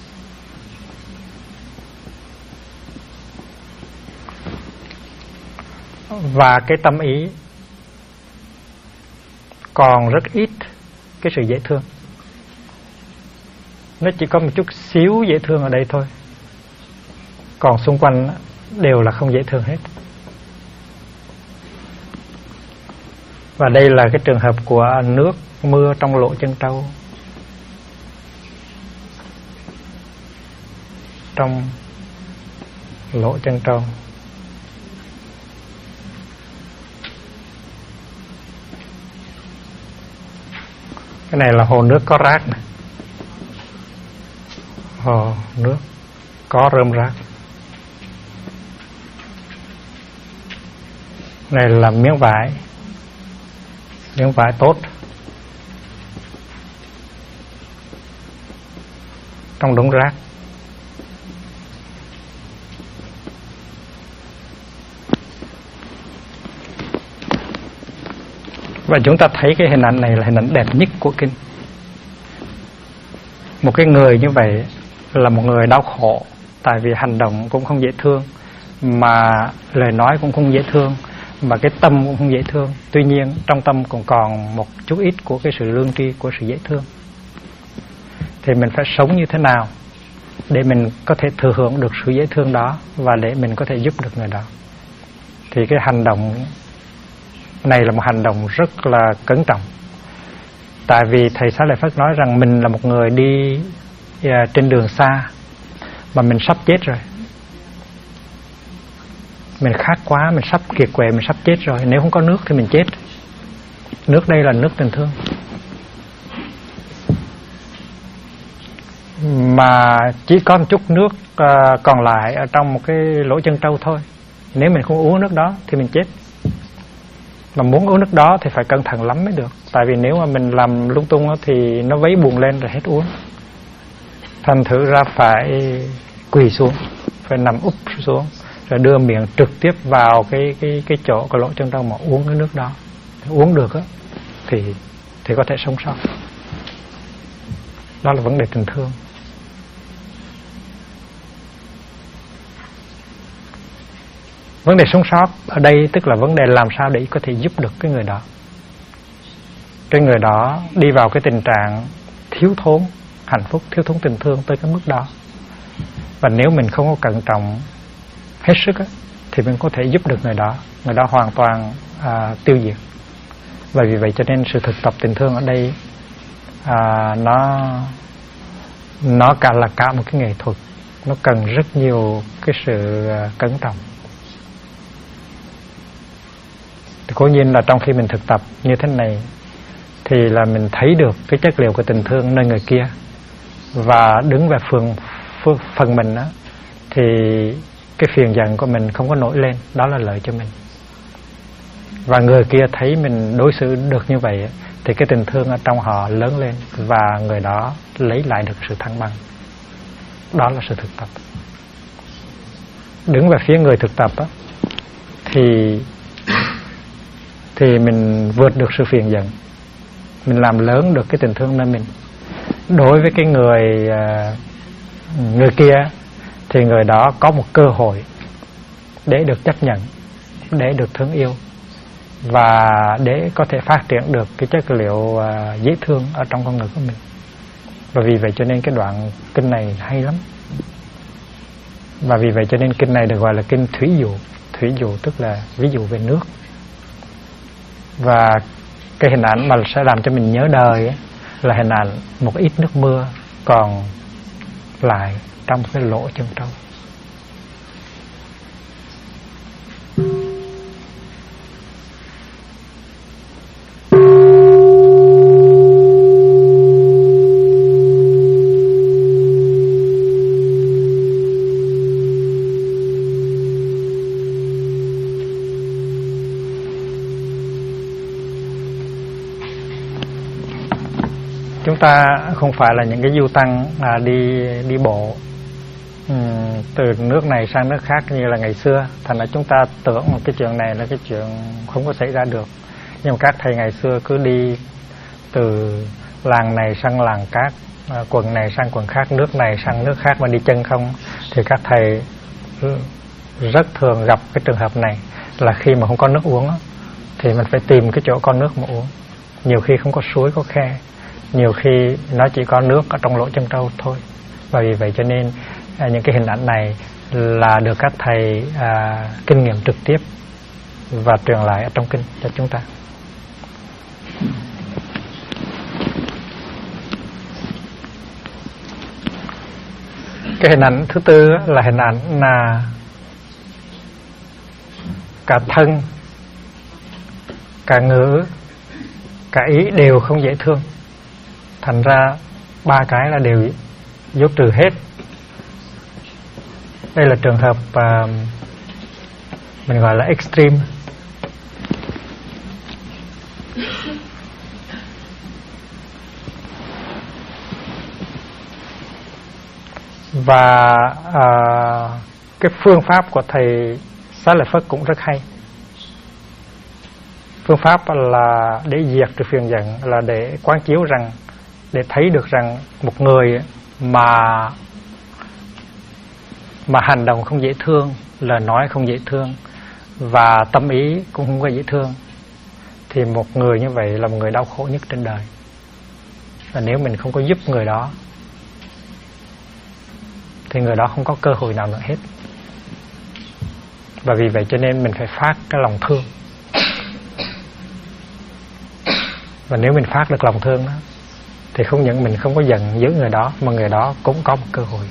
Và cái tâm ý còn rất ít cái sự dễ thương. Nó chỉ có một chút xíu dễ thương ở đây thôi, còn xung quanh đều là không dễ thương hết. Và đây là cái trường hợp của nước mưa trong lỗ chân trâu. Trong lỗ chân trâu. Cái này là hồ nước có rác này. Hồ nước có rơm rác. Này là miếng vải. Miếng vải tốt. Trong đống rác. Và chúng ta thấy cái hình ảnh này là hình ảnh đẹp nhất của kinh. Một cái người như vậy là một người đau khổ, tại vì hành động cũng không dễ thương, mà lời nói cũng không dễ thương, mà cái tâm cũng không dễ thương. Tuy nhiên trong tâm cũng còn một chút ít của cái sự lương tri, của sự dễ thương. Thì mình phải sống như thế nào để mình có thể thừa hưởng được sự dễ thương đó, và để mình có thể giúp được người đó. Thì cái hành động này là một hành động rất là cẩn trọng. Tại vì thầy Xá Lợi Phất nói rằng mình là một người đi trên đường xa, mà mình sắp chết rồi, mình khát quá, mình sắp kiệt quệ, mình sắp chết rồi. Nếu không có nước thì mình chết. Nước đây là nước tình thương, mà chỉ có một chút nước còn lại ở trong một cái lỗ chân trâu thôi. Nếu mình không uống nước đó thì mình chết. Mà muốn uống nước đó thì phải cẩn thận lắm mới được. Tại vì nếu mà mình làm lung tung thì nó vấy buồn lên rồi hết uống. Thành thử ra phải quỳ xuống, phải nằm úp xuống, rồi đưa miệng trực tiếp vào cái chỗ cái lỗ chân trong mà uống cái nước đó. Uống được á thì có thể sống sót. Đó là vấn đề tình thương. Vấn đề sống sót ở đây tức là vấn đề làm sao để có thể giúp được cái người đó. Cái người đó đi vào cái tình trạng thiếu thốn hạnh phúc, thiếu thốn tình thương tới cái mức đó. Và nếu mình không có cẩn trọng hết sức á, thì mình có thể giúp được người đó hoàn toàn tiêu diệt. Và vì vậy cho nên sự thực tập tình thương ở đây nó là cả một cái nghệ thuật. Nó cần rất nhiều cái sự cẩn trọng. Thì cố nhiên là trong khi mình thực tập như thế này thì là mình thấy được cái chất liệu của tình thương nơi người kia, và đứng về phần mình á, thì cái phiền giận của mình không có nổi lên. Đó là lợi cho mình. Và người kia thấy mình đối xử được như vậy thì cái tình thương ở trong họ lớn lên, và người đó lấy lại được sự thăng bằng. Đó là sự thực tập. Đứng về phía người thực tập á, thì mình vượt được sự phiền giận, mình làm lớn được cái tình thương nơi mình. Đối với cái người kia thì người đó có một cơ hội để được chấp nhận, để được thương yêu, và để có thể phát triển được cái chất liệu dễ thương ở trong con người của mình. Và vì vậy cho nên cái đoạn kinh này hay lắm. Và vì vậy cho nên kinh này được gọi là kinh thủy dụ. Thủy dụ tức là ví dụ về nước. Và cái hình ảnh mà sẽ làm cho mình nhớ đời ấy, là hình ảnh một ít nước mưa còn lại trong cái lỗ chân trâu. Chúng ta không phải là những cái du tăng đi bộ từ nước này sang nước khác như là ngày xưa. Thành ra chúng ta tưởng một cái chuyện này là cái chuyện không có xảy ra được. Nhưng mà các thầy ngày xưa cứ đi từ làng này sang làng khác, quận này sang quận khác, nước này sang nước khác mà đi chân không. Thì các thầy rất thường gặp cái trường hợp này, là khi mà không có nước uống thì mình phải tìm cái chỗ có nước mà uống. Nhiều khi không có suối có khe, nhiều khi nó chỉ có nước ở trong lỗ chân trâu thôi. Và vì vậy cho nên những cái hình ảnh này là được các thầy kinh nghiệm trực tiếp và truyền lại ở trong kinh cho chúng ta. Cái hình ảnh thứ tư là hình ảnh là cả thân, cả ngữ, cả ý đều không dễ thương. Thành ra ba cái là đều dốt trừ hết. Đây là trường hợp mình gọi là extreme. Và cái phương pháp của thầy Xá Lợi Phất cũng rất hay. Phương pháp là để diệt trừ phiền giận, là để quán chiếu rằng, để thấy được rằng một người mà hành động không dễ thương, lời nói không dễ thương, và tâm ý cũng không có dễ thương, thì một người như vậy là một người đau khổ nhất trên đời. Và nếu mình không có giúp người đó thì người đó không có cơ hội nào nữa hết. Và vì vậy cho nên mình phải phát cái lòng thương. Và nếu mình phát được lòng thương đó, thì không những mình không có giận dữ người đó, mà người đó cũng có một cơ hội.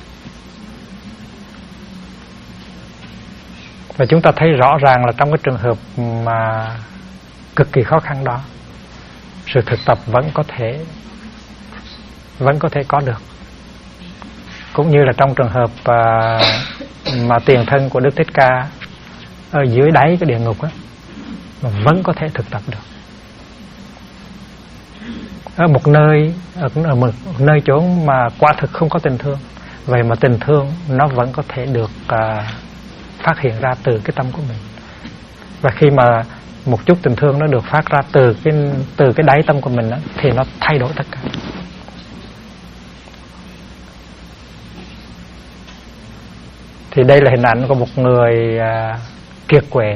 Và chúng ta thấy rõ ràng là trong cái trường hợp mà cực kỳ khó khăn đó, sự thực tập vẫn có thể có được. Cũng như là trong trường hợp mà tiền thân của Đức Thích Ca ở dưới đáy cái địa ngục á, mà vẫn có thể thực tập được. Ở một nơi chốn mà quả thực không có tình thương, vậy mà tình thương nó vẫn có thể được phát hiện ra từ cái tâm của mình. Và khi mà một chút tình thương nó được phát ra từ cái đáy tâm của mình đó, thì nó thay đổi tất cả. Thì đây là hình ảnh của một người kiệt quệ.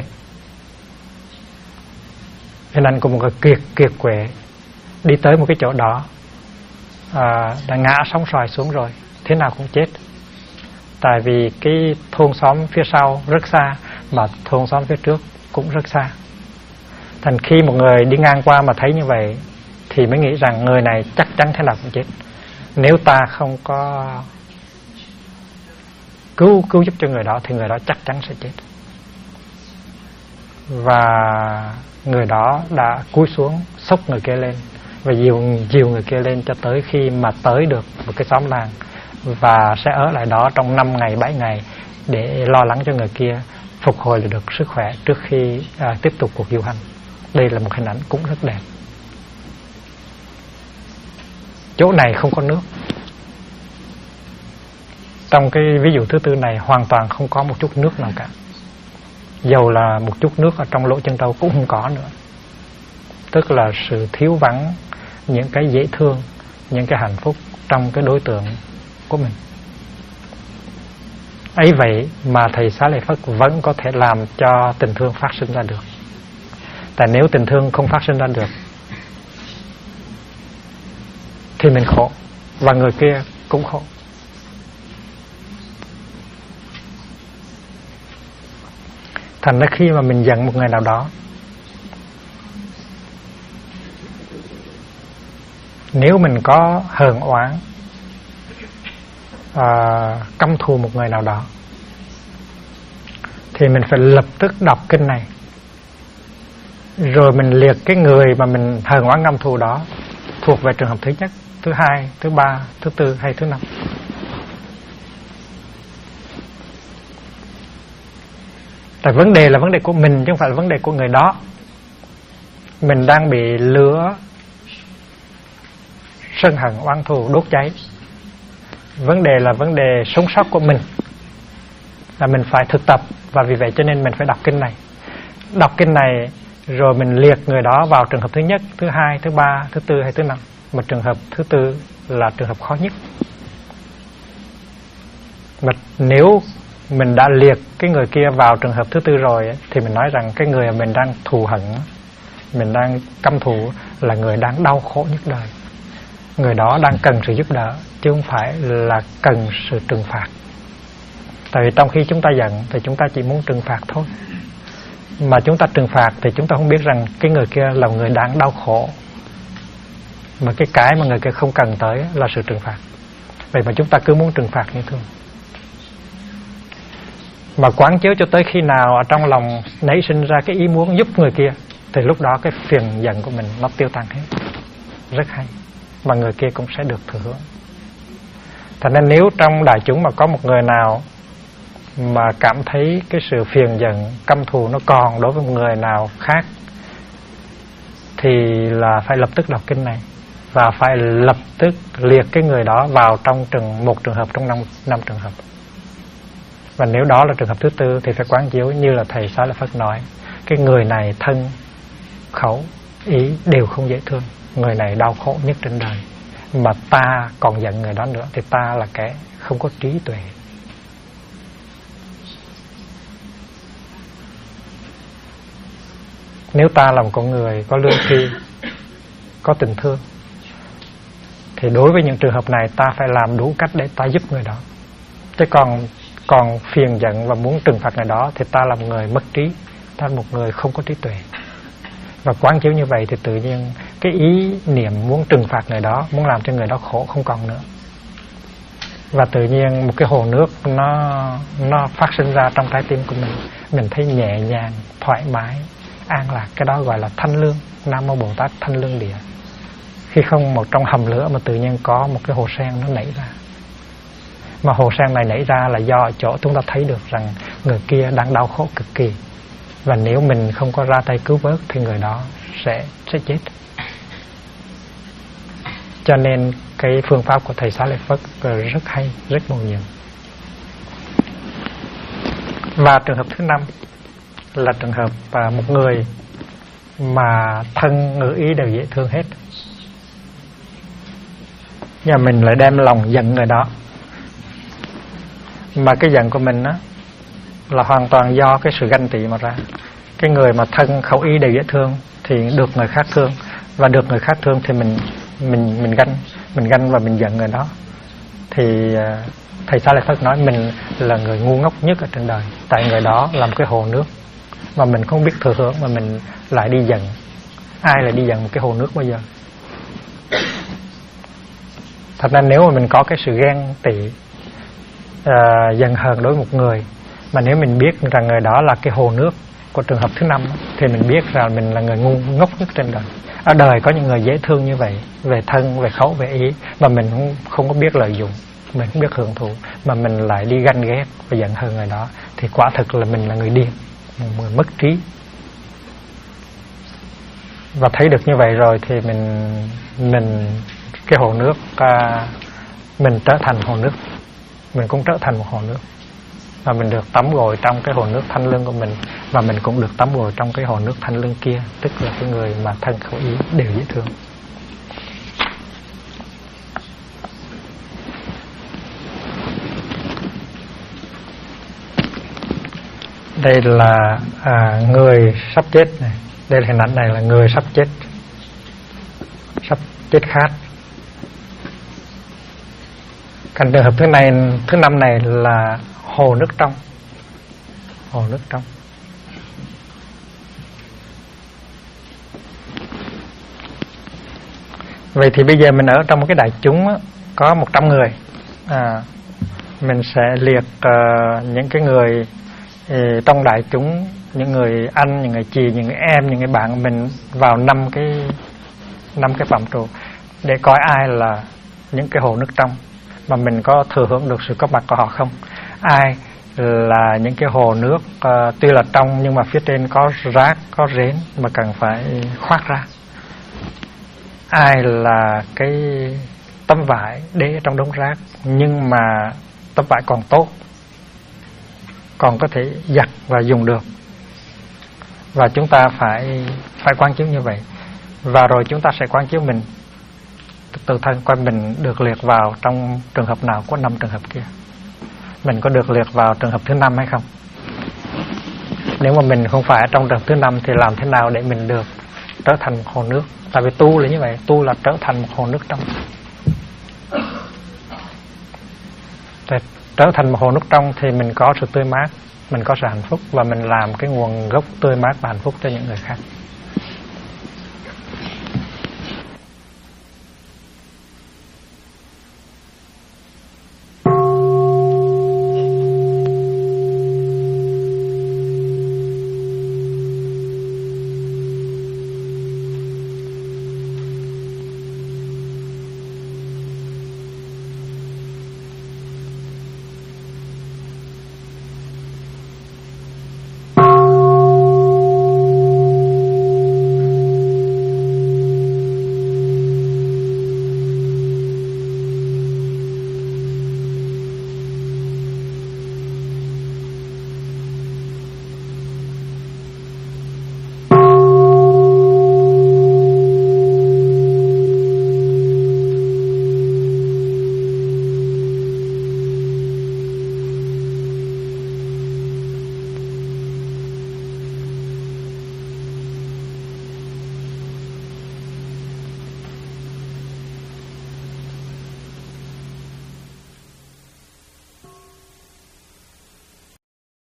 Hình ảnh của một người kiệt quệ đi tới một cái chỗ đó, đã ngã sóng xoài xuống rồi, thế nào cũng chết. Tại vì cái thôn xóm phía sau rất xa, mà thôn xóm phía trước cũng rất xa. Thành khi một người đi ngang qua mà thấy như vậy thì mới nghĩ rằng người này chắc chắn thế nào cũng chết. Nếu ta không có cứu giúp cho người đó thì người đó chắc chắn sẽ chết. Và người đó đã cúi xuống xốc người kia lên và dìu người kia lên cho tới khi mà tới được một cái xóm làng, và sẽ ở lại đó trong 5 ngày 7 ngày để lo lắng cho người kia phục hồi được sức khỏe trước khi tiếp tục cuộc du hành. Đây là một hình ảnh cũng rất đẹp. Chỗ này không có nước. Trong cái ví dụ thứ tư này hoàn toàn không có một chút nước nào cả. Dầu là một chút nước ở trong lỗ chân trâu cũng không có nữa. Tức là sự thiếu vắng những cái dễ thương, những cái hạnh phúc trong cái đối tượng của mình. Ấy vậy mà thầy Xá Lợi Phất vẫn có thể làm cho tình thương phát sinh ra được. Tại nếu tình thương không phát sinh ra được thì mình khổ, và người kia cũng khổ. Thành ra khi mà mình giận một người nào đó, nếu mình có hờn oán, căm thù một người nào đó, thì mình phải lập tức đọc kinh này, rồi mình liệt cái người mà mình hờn oán căm thù đó thuộc về trường hợp thứ nhất, thứ hai, thứ ba, thứ tư hay thứ năm. Tại vấn đề là vấn đề của mình chứ không phải là vấn đề của người đó. Mình đang bị lửa sân hận oán thù đốt cháy. Vấn đề là vấn đề sống sót của mình, là mình phải thực tập. Và vì vậy cho nên mình phải đọc kinh này. Đọc kinh này rồi mình liệt người đó vào trường hợp thứ nhất, thứ hai, thứ ba, thứ tư hay thứ năm. Mà trường hợp thứ tư là trường hợp khó nhất. Mà nếu mình đã liệt cái người kia vào trường hợp thứ tư rồi thì mình nói rằng cái người mình đang thù hận, mình đang căm thù là người đang đau khổ nhất đời. Người đó đang cần sự giúp đỡ chứ không phải là cần sự trừng phạt. Tại vì trong khi chúng ta giận thì chúng ta chỉ muốn trừng phạt thôi. Mà chúng ta trừng phạt thì chúng ta không biết rằng cái người kia là người đang đau khổ, mà cái mà người kia không cần tới là sự trừng phạt. Vậy mà chúng ta cứ muốn trừng phạt như thường. Mà quán chiếu cho tới khi nào ở trong lòng nảy sinh ra cái ý muốn giúp người kia thì lúc đó cái phiền giận của mình nó tiêu tan hết. Rất hay. Và người kia cũng sẽ được thừa hưởng. Thành nên nếu trong đại chúng mà có một người nào mà cảm thấy cái sự phiền giận, căm thù nó còn đối với một người nào khác, thì là phải lập tức đọc kinh này và phải lập tức liệt cái người đó vào trong một trường hợp trong năm trường hợp. Và nếu đó là trường hợp thứ tư thì phải quán chiếu như là thầy Xá Lợi Phất nói, cái người này thân, khẩu, ý đều không dễ thương, người này đau khổ nhất trên đời, mà ta còn giận người đó nữa thì ta là kẻ không có trí tuệ. Nếu ta là một con người có lương tri, có tình thương, thì đối với những trường hợp này ta phải làm đủ cách để ta giúp người đó. Chứ còn phiền giận và muốn trừng phạt người đó thì ta là một người mất trí, ta là một người không có trí tuệ. Và quán chiếu như vậy thì tự nhiên cái ý niệm muốn trừng phạt người đó, muốn làm cho người đó khổ không còn nữa. Và tự nhiên một cái hồ nước nó phát sinh ra trong trái tim của mình thấy nhẹ nhàng, thoải mái, an lạc. Cái đó gọi là thanh lương, Nam Mô Bồ Tát thanh lương địa. Khi không một trong hầm lửa mà tự nhiên có một cái hồ sen nó nảy ra. Mà hồ sen này nảy ra là do ở chỗ chúng ta thấy được rằng người kia đang đau khổ cực kỳ. Và nếu mình không có ra tay cứu vớt thì người đó sẽ chết. Cho nên cái phương pháp của thầy Xá Lợi Phất rất hay, rất mầu nhiệm. Và trường hợp thứ 5 là trường hợp một người mà thân ngữ ý đều dễ thương hết, nhưng mà mình lại đem lòng giận người đó. Mà cái giận của mình á là hoàn toàn do cái sự ganh tị mà ra. Cái người mà thân khẩu ý đều dễ thương thì được người khác thương, và được người khác thương thì mình ganh và mình giận người đó. Thì thầy Xá Lợi Phất nói mình là người ngu ngốc nhất ở trên đời, tại người đó làm cái hồ nước mà mình không biết thừa hưởng mà mình lại đi giận. Ai lại đi giận một cái hồ nước bao giờ? Thật ra nếu mà mình có cái sự ghen tị, giận hờn đối với một người, mà nếu mình biết rằng người đó là cái hồ nước của trường hợp thứ 5 thì mình biết rằng mình là người ngu ngốc nhất trên đời. Ở đời có những người dễ thương như vậy, về thân, về khẩu, về ý, mà mình không có biết lợi dụng, mình không biết hưởng thụ, mà mình lại đi ganh ghét và giận hờn người đó, thì quả thực là mình là người điên, một người mất trí. Và thấy được như vậy rồi thì mình cái hồ nước, mình trở thành hồ nước, mình cũng trở thành một hồ nước, và mình được tắm gội trong cái hồ nước thanh lương của mình, và mình cũng được tắm gội trong cái hồ nước thanh lương kia, tức là cái người mà thân khẩu ý đều dễ thương. Đây là người sắp chết này. Đây là hình ảnh này là người sắp chết khát. Cảnh trường hợp thứ 5 này là hồ nước trong. Hồ nước trong. Vậy thì bây giờ mình ở trong một cái đại chúng á, có 100 người. Mình sẽ liệt những cái người trong đại chúng, những người anh, những người chị, những người em, những người bạn mình vào 5 cái phạm trù để coi ai là những cái hồ nước trong mà mình có thừa hưởng được sự có mặt của họ không. Ai là những cái hồ nước tuy là trong nhưng mà phía trên có rác, có rến mà cần phải khoác ra. Ai là cái tấm vải để trong đống rác nhưng mà tấm vải còn tốt, còn có thể giặt và dùng được. Và chúng ta phải quán chiếu như vậy. Và rồi chúng ta sẽ quán chiếu mình, tự thân coi mình được liệt vào trong trường hợp nào của 5 trường hợp kia. Mình có được liệt vào trường hợp thứ 5 hay không? Nếu mà mình không phải trong trường hợp thứ 5 thì làm thế nào để mình được trở thành một hồ nước? Tại vì tu là như vậy, tu là trở thành một hồ nước trong. Trở thành một hồ nước trong thì mình có sự tươi mát, mình có sự hạnh phúc, và mình làm cái nguồn gốc tươi mát và hạnh phúc cho những người khác.